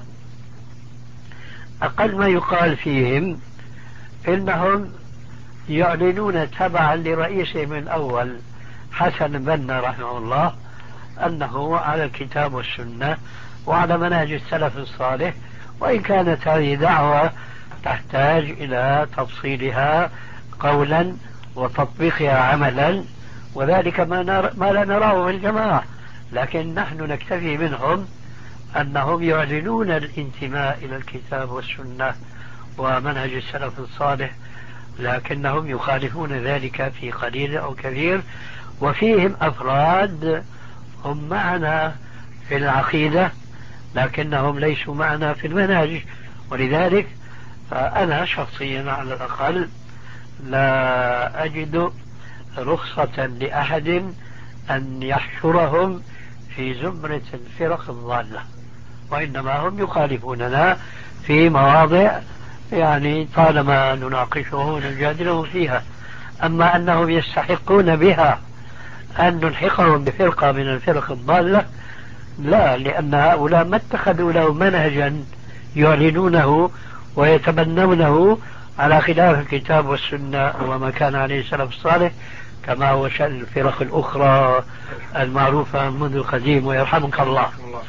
أقل ما يقال فيهم إنهم يعلنون تبعا لرئيسهم الأول حسن البنا رحمه الله أنه على الكتاب والسنة وعلى منهج السلف الصالح، وإن كانت هذه دعوة تحتاج إلى تفصيلها قولا وتطبيقها عملا، وذلك ما, نر... ما لا نراه من الجماعة، لكن نحن نكتفي منهم أنهم يعلنون الانتماء إلى الكتاب والسنة ومنهج السلف الصالح، لكنهم يخالفون ذلك في قليل أو كثير، وفيهم أفراد هم معنا في العقيدة لكنهم ليسوا معنا في المنهج. ولذلك فأنا شخصيا على الأقل لا أجد رخصة لأحد أن يحشرهم في زمرة الفرق الضالة، وإنما هم يخالفوننا في مواضع يعني طالما نناقشهم ونجادلهم فيها. أما أنهم يستحقون بها أن نلحقهم بفرقة من الفرق الضالة لا، لأن هؤلاء ما اتخذوا له منهجا يعلنونه ويتبنونه على خلاف الكتاب والسنة وما كان عليه السلف الصالح، كما هو شأن الفرق الأخرى المعروفة منذ القديم ويرحمك الله.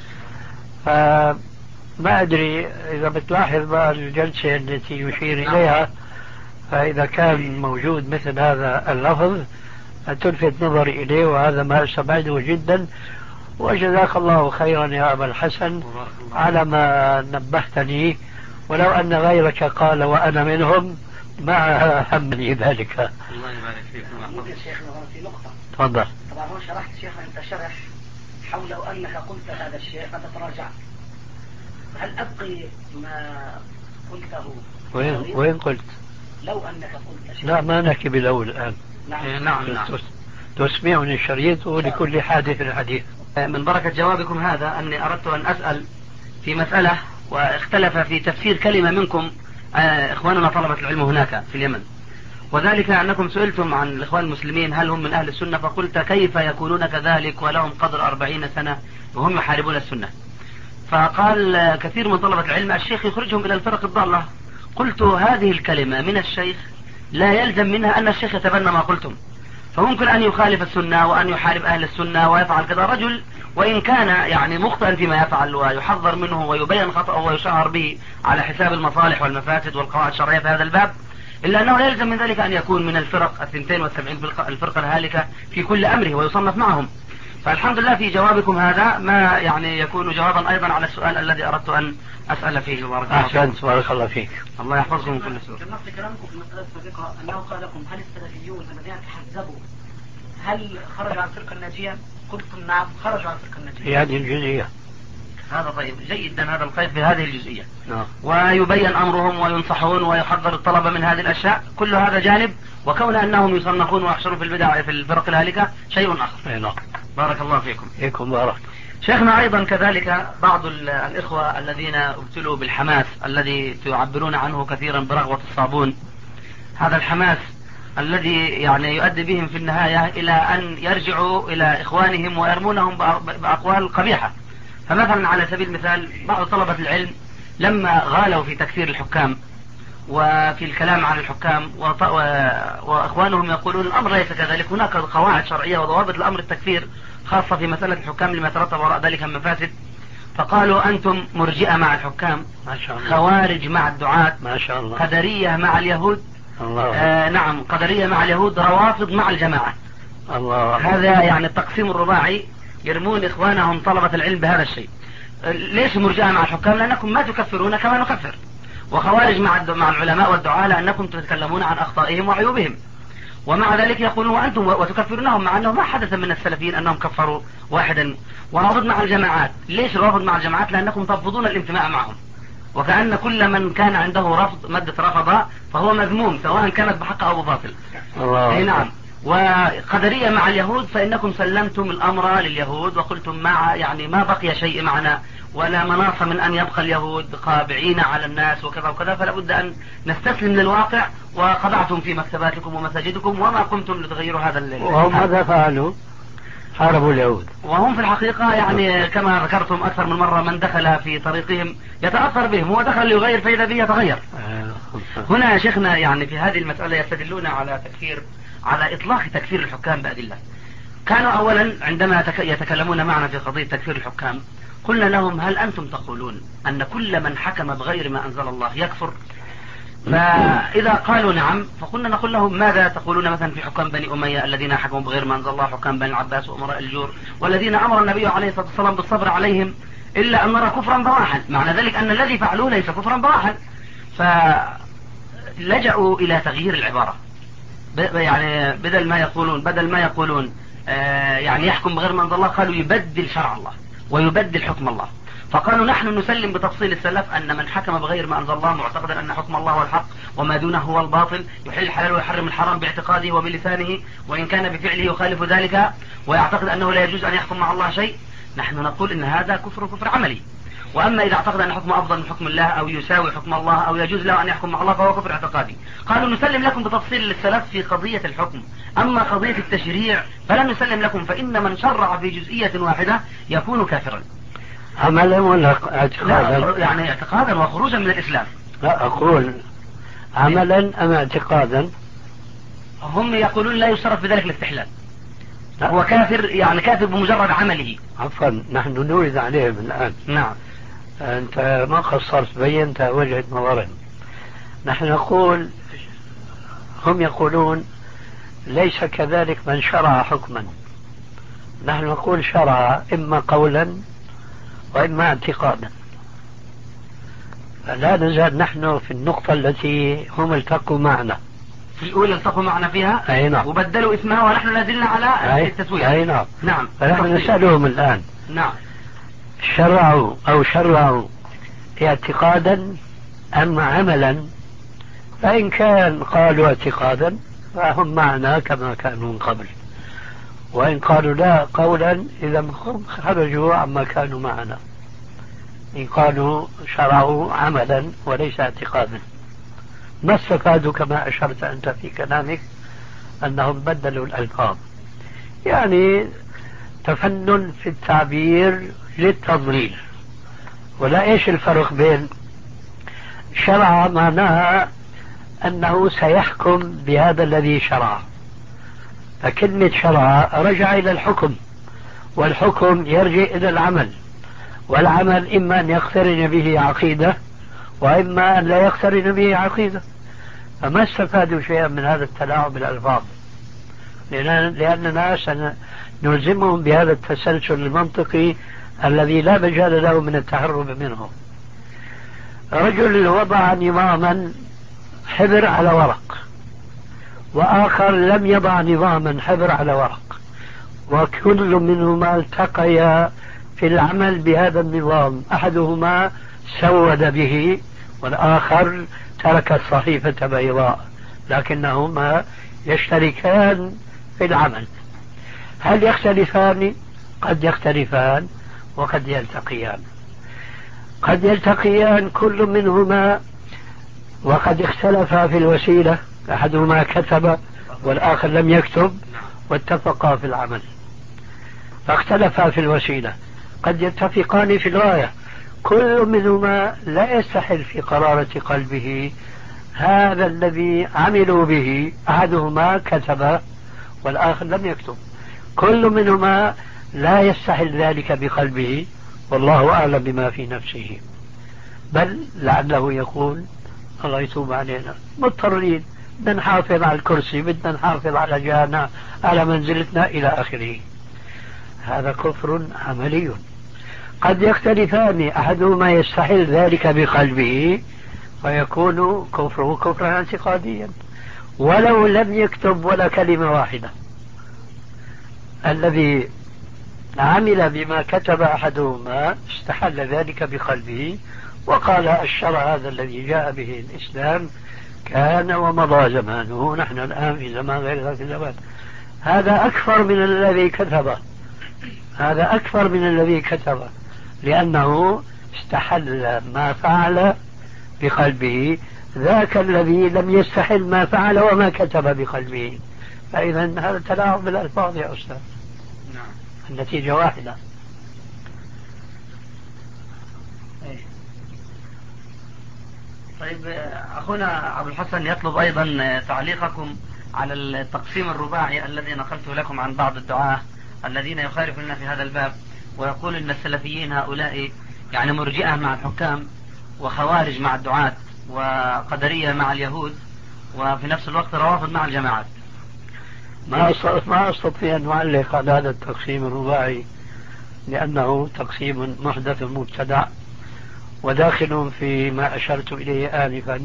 فما أدري إذا بتلاحظ بقى الجلسة التي يشير إليها، فإذا كان موجود مثل هذا اللفظ تلفت نظري إليه، وهذا ما أستبعده جدا. وجزاك الله خيرا يا أبا الحسن على ما نبهتني، ولو أن غيرك قال وأنا منهم ما همني ذلك. الله يبارك فيك. ممكن شيخنا في نقطة. تفضل. طبعا هو شرحت شيخنا أنت شرح حول أنك قلت هذا الشيء فتراجعت، هل أبقي ما قلته؟ وين وين قلت؟ لو أنك قلت شيء. لا ما نحكي بالأول الآن. نعم نعم, نعم. تسمعني الشريط ولكل حادث الحديث. من بركة جوابكم هذا أني أردت أن أسأل في مسألة، واختلف في تفسير كلمة منكم إخواننا طلبة العلم هناك في اليمن، وذلك أنكم سئلتم عن الإخوان المسلمين هل هم من أهل السنة، فقلت كيف يكونون كذلك ولهم قدر أربعين سنة وهم يحاربون السنة. فقال كثير من طلبة العلم الشيخ يخرجهم إلى الفرق الضالة. قلت هذه الكلمة من الشيخ لا يلزم منها أن الشيخ يتبنى ما قلتم، فممكن أن يخالف السنة وأن يحارب أهل السنة ويفعل كذا رجل، وإن كان يعني مخطئا فيما يفعل ويحذر منه ويبين خطأه ويشهر به على حساب المصالح والمفاسد والقواعد الشرعية في هذا الباب، إلا أنه لا يلزم من ذلك أن يكون من الفرق الثنتين والسبعين الفرقة الهالكة في كل أمره ويصنف معهم. فالحمد لله في جوابكم هذا ما يعني يكون جوابا أيضا على السؤال الذي أردت أن أسأل فيه. بارك الله فيك. أحسنت، بارك الله فيك. الله يحفظكم من كل سوء. كما في كلامكم في المسألة السابقة أنه قال لكم هل السلفيون الذين تحزبوا هل خرجوا عن الفرقة الناجية؟ قلتم نعم خرجوا عن الفرقة الناجية. في هذه الجزئية. هذا طيب جيدا، هذا الخير في هذه الجزئية. نعم. ويبين أمرهم وينصحون ويحذر الطلبة من هذه الأشياء، كل هذا جانب، وكون أنهم يصنفون ويحشرون في البدع في الفرق الهالكة شيء آخر. نعم. بارك الله فيكم. فيكم بارك. شيخنا أيضا كذلك بعض الإخوة الذين ابتلوا بالحماس الذي تعبرون عنه كثيرا برغوة الصابون، هذا الحماس الذي يعني يؤدي بهم في النهاية إلى أن يرجعوا إلى إخوانهم ويرمونهم بأقوال قبيحة. فمثلا على سبيل المثال بعض طلبة العلم لما غالوا في تكفير الحكام وفي الكلام عن الحكام وإخوانهم يقولون الأمر ليس كذلك، هناك قواعد شرعية وضوابط لأمر التكفير خاصة في مسألة الحكام لما يترتب وراء ذلك من مفاسد. فقالوا أنتم مرجئة مع الحكام، ما شاء الله. خوارج مع الدعاة، ما شاء الله. قدرية مع اليهود. الله. آه نعم، قدرية مع اليهود، روافض مع الجماعة. الله. هذا يعني التقسيم الرباعي، يرمون إخوانهم طلبة العلم بهذا الشيء. ليش مرجئة مع الحكام؟ لأنكم ما تكفرون كما نكفر. وخوارج مع مع العلماء والدعاة لأنكم تتكلمون عن أخطائهم وعيوبهم، ومع ذلك يقولون وأنتم وتكفرونهم، مع أنه ما حدث من السلفيين أنهم كفروا واحدا. ورافض مع الجماعات، ليش رافض مع الجماعات؟ لأنكم ترفضون الانتماء معهم، وكأن كل من كان عنده رفض مادة رفض فهو مذموم سواء كانت بحق أو بباطل. الله. أي نعم. وقدرية مع اليهود فإنكم سلمتم الأمر لليهود وقلتم مع يعني ما بقي شيء معنا ولا مناص من أن يبقى اليهود قابعين على الناس وكذا وكذا، فلا بد أن نستسلم للواقع، وقضعتم في مكتباتكم ومساجدكم وما قمتم لتغيروا هذا الليل. وهم ماذا فعلوا؟ حاربوا اليهود. وهم في الحقيقة يعني كما ذكرتم أكثر من مرة، من دخل في طريقهم يتأثر بهم، هو دخل ليغير فإذا به يتغير. هنا يا شيخنا يعني في هذه المسألة يستدلون على تكفير، على إطلاق تكفير الحكام بأدلة. كانوا أولا عندما يتكلمون معنا في قضية تكفير الحكام قلنا لهم هل أنتم تقولون أن كل من حكم بغير ما أنزل الله يكفر؟ فإذا قالوا نعم فقلنا نقول لهم ماذا تقولون مثلا في حكام بني أمية الذين حكموا بغير ما أنزل الله، حكام بني العباس وأمراء الجور، والذين أمر النبي عليه الصلاة والسلام بالصبر عليهم إلا أن نرى كفرا بواحا، معنى ذلك أن الذي فعلوه ليس كفرا بواحا. فلجأوا إلى تغيير العبارة، يعني بدل ما يقولون بدل ما يقولون آه يعني يحكم بغير ما أنزل الله، قالوا يبدل شرع الله ويبدل حكم الله. فقالوا نحن نسلم بتفصيل السلف أن من حكم بغير ما أنزل الله معتقدا أن حكم الله هو الحق وما دونه هو الباطل، يحل الحلال ويحرم الحرام باعتقاده وبلسانه، وإن كان بفعله يخالف ذلك ويعتقد أنه لا يجوز أن يحكم مع الله شيء، نحن نقول إن هذا كفر كفر عملي. وأما إذا اعتقد أن حكم أفضل من حكم الله أو يساوي حكم الله أو يجوز له أن يحكم مع الله فهو كفر اعتقادي. قالوا نسلم لكم بتفصيل للسلف في قضية الحكم، أما قضية التشريع فلن نسلم لكم، فإن من شرع في جزئية واحدة يكون كافرا. عملا ولا اعتقادا؟ يعني اعتقادا وخروجا من الإسلام. لا أقول عملا أم اعتقادا؟ هم يقولون لا يشترط بذلك الاستحلال، هو كافر يعني كافر بمجرد عمله. عفوا نحن نريد عليهم الآن. نعم. أنت ما قصرت، بينت وجهة نظرهم. نحن نقول هم يقولون ليس كذلك من شرع حكما، نحن نقول شرع إما قولا وإما اعتقادا. فلا نزال نحن في النقطة التي هم التقوا معنا في الأولى التقوا معنا فيها. أي نعم. وبدلوا اسمها ونحن لازلنا على أي التسوية. أي نعم. نعم. فنحن نسألهم الآن. نعم. شرعوا أو شرعوا اعتقادا أم عملا؟ فإن كان قالوا اعتقادا فهم معنا كما كانوا من قبل، وإن قالوا لا قولا إذا هم خرجوا عما كانوا معنا. إن قالوا شرعوا عملا وليس اعتقادا، ما استفادوا كما أشرت أنت في كلامك أنهم بدلوا الألفاظ، يعني تفنن في التعبير للتضليل. ولا إيش الفرق بين شرع معناها أنه سيحكم بهذا الذي شرع، فكلمة شرع رجع إلى الحكم، والحكم يرجع إلى العمل، والعمل إما أن يقترن به عقيدة وإما أن لا يقترن به عقيدة. فما استفادوا شيئا من هذا التلاعب بالألفاظ، لأننا سنلزمهم بهذا التسلسل المنطقي الذي لا مجال له من التهرب منه. رجل وضع نظاما حبر على ورق، وآخر لم يضع نظاما حبر على ورق، وكل منهما التقيا في العمل بهذا النظام، أحدهما سود به والآخر ترك الصحيفة بيضاء، لكنهما يشتركان في العمل. هل يختلفان؟ قد يختلفان وقد يلتقيان. قد يلتقيان كل منهما وقد اختلفا في الوسيلة، أحدهما كتب والآخر لم يكتب واتفقا في العمل فاختلفا في الوسيلة. قد يتفقان في الغاية، كل منهما لا يستحل في قرارة قلبه هذا الذي عملوا به، أحدهما كتب والآخر لم يكتب، كل منهما لا يستحل ذلك بقلبه والله أعلم بما في نفسه، بل لعله يقول الله يتوب علينا مضطرين، بدنا نحافظ على الكرسي، بدنا نحافظ على جانا على منزلتنا إلى آخره. هذا كفر عملي. قد يختلفان، أحدهما يستحل ذلك بقلبه فيكون كفره كفرا اعتقاديا ولو لم يكتب ولا كلمة واحدة. الذي عمل بما كتب أحدهما استحل ذلك بقلبه وقال الشرع هذا الذي جاء به الإسلام كان ومضى زمانه، نحن الآن في زمان غير ذاك الزمان. هذا أكثر من الذي كتبه، هذا أكثر من الذي كتبه لأنه استحل ما فعل بقلبه، ذاك الذي لم يستحل ما فعل وما كتب بقلبه. فإذا هذا تلاعب بالألفاظ يا أستاذ. نعم. النتيجة واحدة. طيب أخونا أبو الحسن يطلب أيضا تعليقكم على التقسيم الرباعي الذي نقلته لكم عن بعض الدعاة الذين يخالفون في هذا الباب، ويقول أن السلفيين هؤلاء يعني مرجئة مع الحكام وخوارج مع الدعاة وقدرية مع اليهود وفي نفس الوقت روافض مع الجماعات. ما ما أستطيع أن أعلق على هذا التقسيم الرباعي لأنه تقسيم محدث مبتدع وداخل في ما أشرت إليه آنفا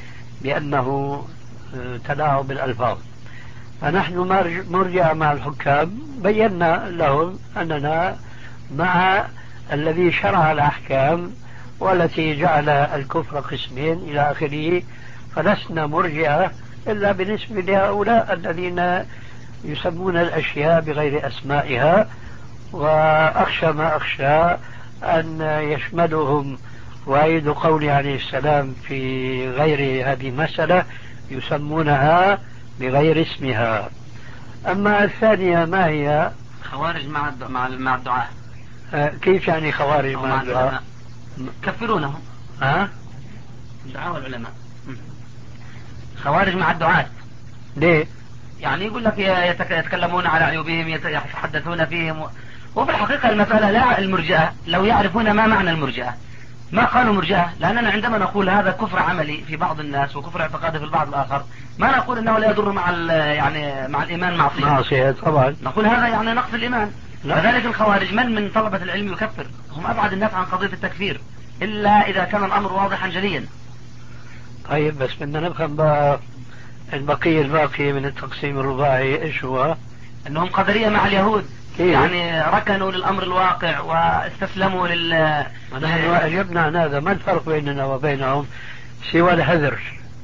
بأنه تلاعب بالألفاظ. فنحن مرجع مع الحكام بينا لهم أننا مع الذي شرع الأحكام والتي جعل الكفر قسمين إلى آخره، فلسنا مرجعة إلا بالنسبة لهؤلاء الذين يسمون الأشياء بغير أسمائها، وأخشى ما أخشى أن يشملهم وعيد قولي عليه السلام في غير هذه المسألة يسمونها بغير اسمها. أما الثانية ما هي؟ خوارج مع مع مع الدعاة. آه كيف يعني خوارج مع, مع الدعاة؟ كفرونهم. ها؟ الدعاة والعلماء. خوارج مع الدعاة. ليه؟ يعني يقول لك يتكلمون على عيوبهم، يتحدثون فيهم، وفي الحقيقة المسألة لا المرجئة لو يعرفون ما معنى المرجئة ما قالوا مرجئة، لأننا عندما نقول هذا كفر عملي في بعض الناس وكفر اعتقادي في البعض الآخر ما نقول انه لا يضر مع يعني مع الإيمان معصية. معصية طبعا. نقول هذا يعني نقص الإيمان. كذلك الخوارج من من طلبة العلم يكفر، هم أبعد الناس عن قضية التكفير إلا إذا كان الأمر واضحا جليا. طيب بس بدنا نفهم بقى البقية الباقية من التقسيم الرباعي ايش هو؟ انهم قدرية مع اليهود. إيه؟ يعني ركنوا للأمر الواقع واستسلموا لل نحن أجبنا عن هذا. ما الفرق بيننا وبينهم سوى الهذر؟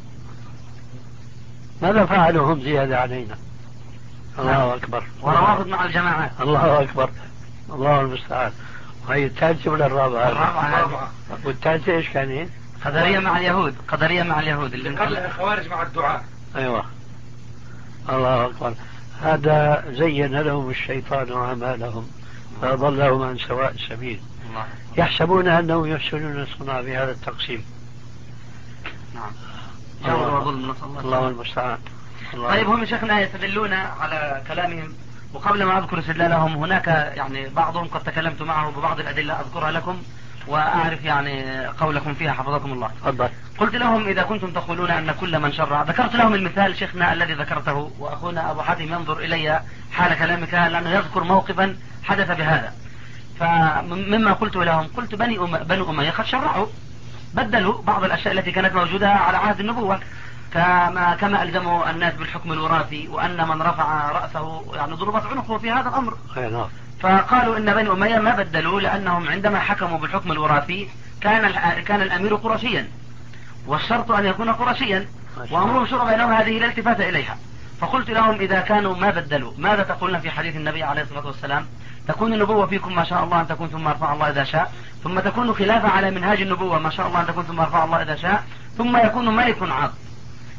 ماذا فعلوا هم زيادة علينا؟ الله أكبر. وروابط مع الجماعات. الله أكبر، الله المستعان. وهي الثالثة ولا الرابعة؟ الرابعة. والثالثة ايش كانت؟ قدرية مع اليهود. قدرية مع اليهود اللي قبل الخوارج مع الدعاء. أيوة. الله أكبر. هذا زين لهم الشيطان أعمالهم فأضلهم عن سواء السبيل. يحسبون أنهم يحسنون صنع بهذا التقسيم. نعم. جور وظلم نسأل الله. الله المستعان. طيب هم شيخنا يستدلون على كلامهم، وقبل ما أذكر استدلالهم هناك يعني بعضهم قد تكلمت معه ببعض الأدلة أذكرها لكم وأعرف يعني قولكم فيها حفظكم الله. أفضل. قلت لهم إذا كنتم تقولون أن كل من شرع، ذكرت لهم المثال شيخنا الذي ذكرته، وأخونا أبو حاتم ينظر إلي حال كلامك لأنه يذكر موقفا حدث بهذا. فمما قلت لهم قلت بني أم... بنو أمية قد شرعوا، بدلوا بعض الأشياء التي كانت موجودة على عهد النبوة، كما كما ألزموا الناس بالحكم الوراثي، وأن من رفع رأسه يعني ضربت عنقه في هذا الأمر. فقالوا إن بني أمية ما بدلوا لأنهم عندما حكموا بالحكم الوراثي كان كان الأمير قرشيا والشرط أن يكون قرشيا وأمرهم شورى بينهم هذه لا التفات إليها. فقلت لهم إذا كانوا ما بدلوا ماذا تقولون في حديث النبي عليه الصلاة والسلام تكون النبوة فيكم ما شاء الله أن تكون ثم يرفع الله إذا شاء، ثم تكون خلافة على منهاج النبوة ما شاء الله أن تكون ثم يرفع الله إذا شاء، ثم يكون ملك عاض.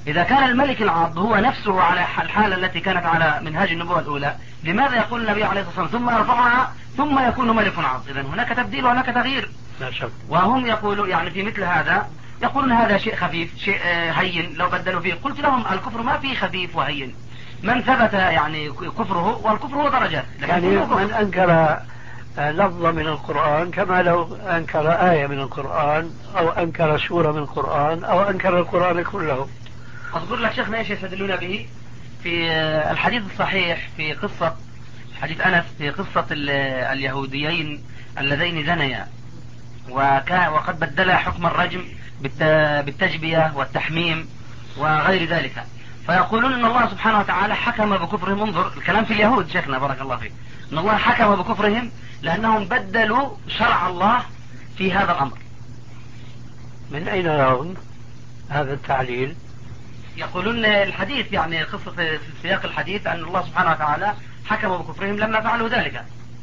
إذا كان الملك العاض هو نفسه على الحالة التي كانت على منهاج النبوة الأولى، لماذا يقول النبي عليه الصلاة والسلام ثم يرفعها ثم يكون ملك عاض؟ إذن هناك تبديل وهناك تغيير. لا شك. وهم يقولوا يعني في مثل هذا يقولون هذا شيء خفيف شيء هين لو بدلوا فيه. قلت لهم الكفر ما فيه خفيف وهين، من ثبت يعني كفره، والكفر هو درجات. يعني من أنكر لفظة من القرآن كما لو أنكر آية من القرآن أو أنكر سورة من القرآن أو أنكر القرآن كله. أذكر لك شيخنا ايش يستدلون به في الحديث الصحيح في قصة حديث أنس في قصة اليهوديين اللذين زنيا وقد بدلا حكم الرجم بالتجبية والتحميم وغير ذلك، فيقولون ان الله سبحانه وتعالى حكم بكفرهم. انظر الكلام في اليهود شيخنا بارك الله فيك، ان الله حكم بكفرهم لانهم بدلوا شرع الله في هذا الامر. من اين يرون هذا التعليل؟ يقولون الحديث يعني قصة في سياق الحديث ان الله سبحانه وتعالى حكم بكفرهم لما فعلوا ذلك.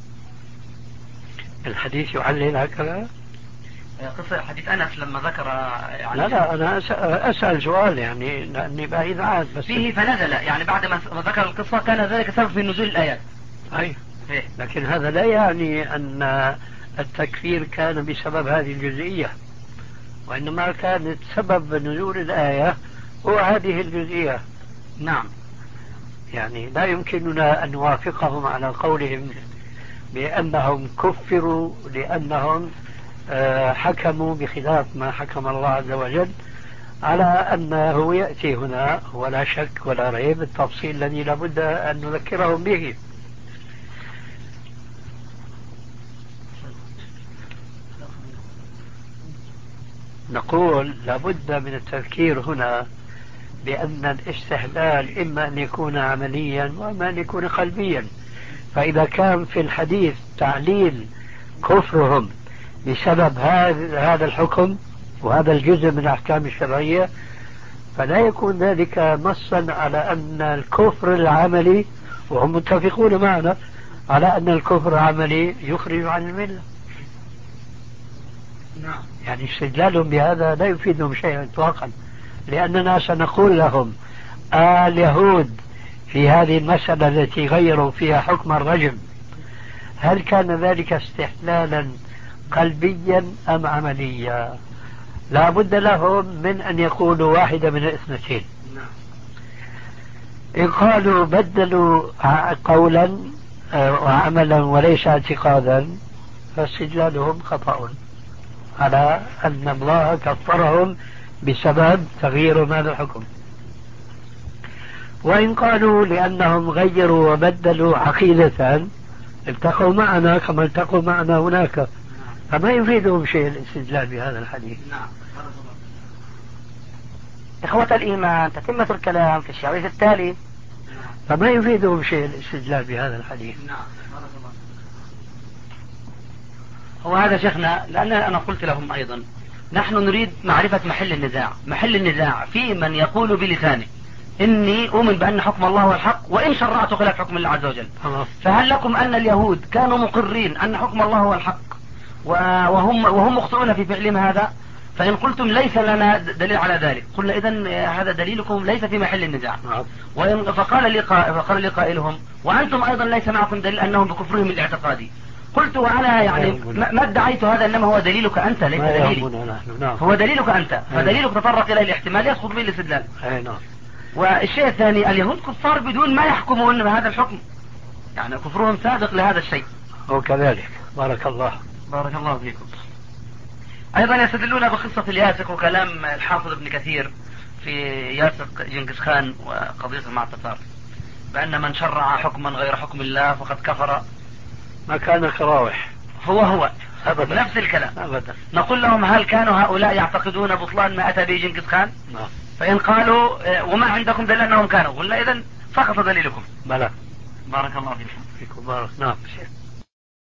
الحديث يعلل هكذا؟ قصة حديث أنس لما ذكر يعني لا لا أنا أسأل سؤال يعني لأني بعيد عنه بس فيه فنزل يعني بعد ما ذكر القصة كان ذلك سبب في نزول الآيات. أي لكن هذا لا يعني أن التكفير كان بسبب هذه الجزئية، وإنما كانت سبب نزول الآية هو هذه الجزئية. نعم. يعني لا يمكننا أن نوافقهم على قولهم بأنهم كفروا لأنهم حكموا بخلاف ما حكم الله عز وجل، على أنه يأتي هنا ولا شك ولا ريب التفصيل الذي لابد أن نذكرهم به. نقول لابد من التذكير هنا بأن الاستحلال إما أن يكون عمليا وإما أن يكون قلبيا. فإذا كان في الحديث تعليل كفرهم بسبب هذا الحكم وهذا الجزء من الأحكام الشرعية، فلا يكون ذلك نصا على أن الكفر العملي، وهم متفقون معنا على أن الكفر العملي يخرج عن الملة. نعم. يعني استدلالهم بهذا لا يفيدهم شيئا إطلاقا، لأننا سنقول لهم آه اليهود في هذه المسألة التي غيروا فيها حكم الرجم هل كان ذلك استحلالا قلبيا أم عمليا؟ لا بد لهم من أن يقولوا واحدة من الاثنتين. إن قالوا بدلوا قولا وعملا وليس اعتقادا فاستدلالهم خطأ على أن الله كفرهم بسبب تغيير هذا الحكم. وإن قالوا لأنهم غيروا وبدلوا عقيدة التقوا معنا كما التقوا معنا هناك، فما يفيدهم شيء الاستدلال بهذا الحديث. إخوة الإيمان، تتمة الكلام في الشريط التالي. فما يفيدهم شيء الاستدلال بهذا الحديث. هو هذا شيخنا، لأن أنا قلت لهم أيضا نحن نريد معرفة محل النزاع. محل النزاع في من يقول بلسانه إني أؤمن بأن حكم الله هو الحق وإن شرعت خلاف حكم الله عز وجل. فهل لكم أن اليهود كانوا مقرين أن حكم الله هو الحق وهم وهم مخطئون في فعلهم هذا؟ فإن قلتم ليس لنا دليل على ذلك قلنا إذن هذا دليلكم ليس في محل النزاع. فقال لي فقال لي قائلهم وأنتم أيضا ليس معكم دليل أنهم بكفرهم الاعتقادي. قلت وأنا يعني ما ادعيت هذا، إنما هو دليلك أنت ليس دليلي. هو دليلك أنت، فدليلك تطرق إلى الاحتمال يسقط به الاستدلال. والشيء الثاني اليهود كفار بدون ما يحكمون بهذا الحكم، يعني كفرهم سابق لهذا الشيء. وكذلك بارك الله بارك الله فيكم. أيضا يستدلون بقصة الياسق وكلام الحافظ ابن كثير في ياسق جنكيز خان وقضية المعتقات بأن من شرع حكما غير حكم الله فقد كفر. ما كان كراوح هو هو أبدا. نفس الكلام أبدا. نقول لهم هل كانوا هؤلاء يعتقدون بطلان ما أتى به جنكيز خان؟ نعم. فإن قالوا وما عندكم دليل أنهم كانوا قلنا إذن سقط دليلكم. بلى. بارك الله فيكم. فيكم بارك. نعم.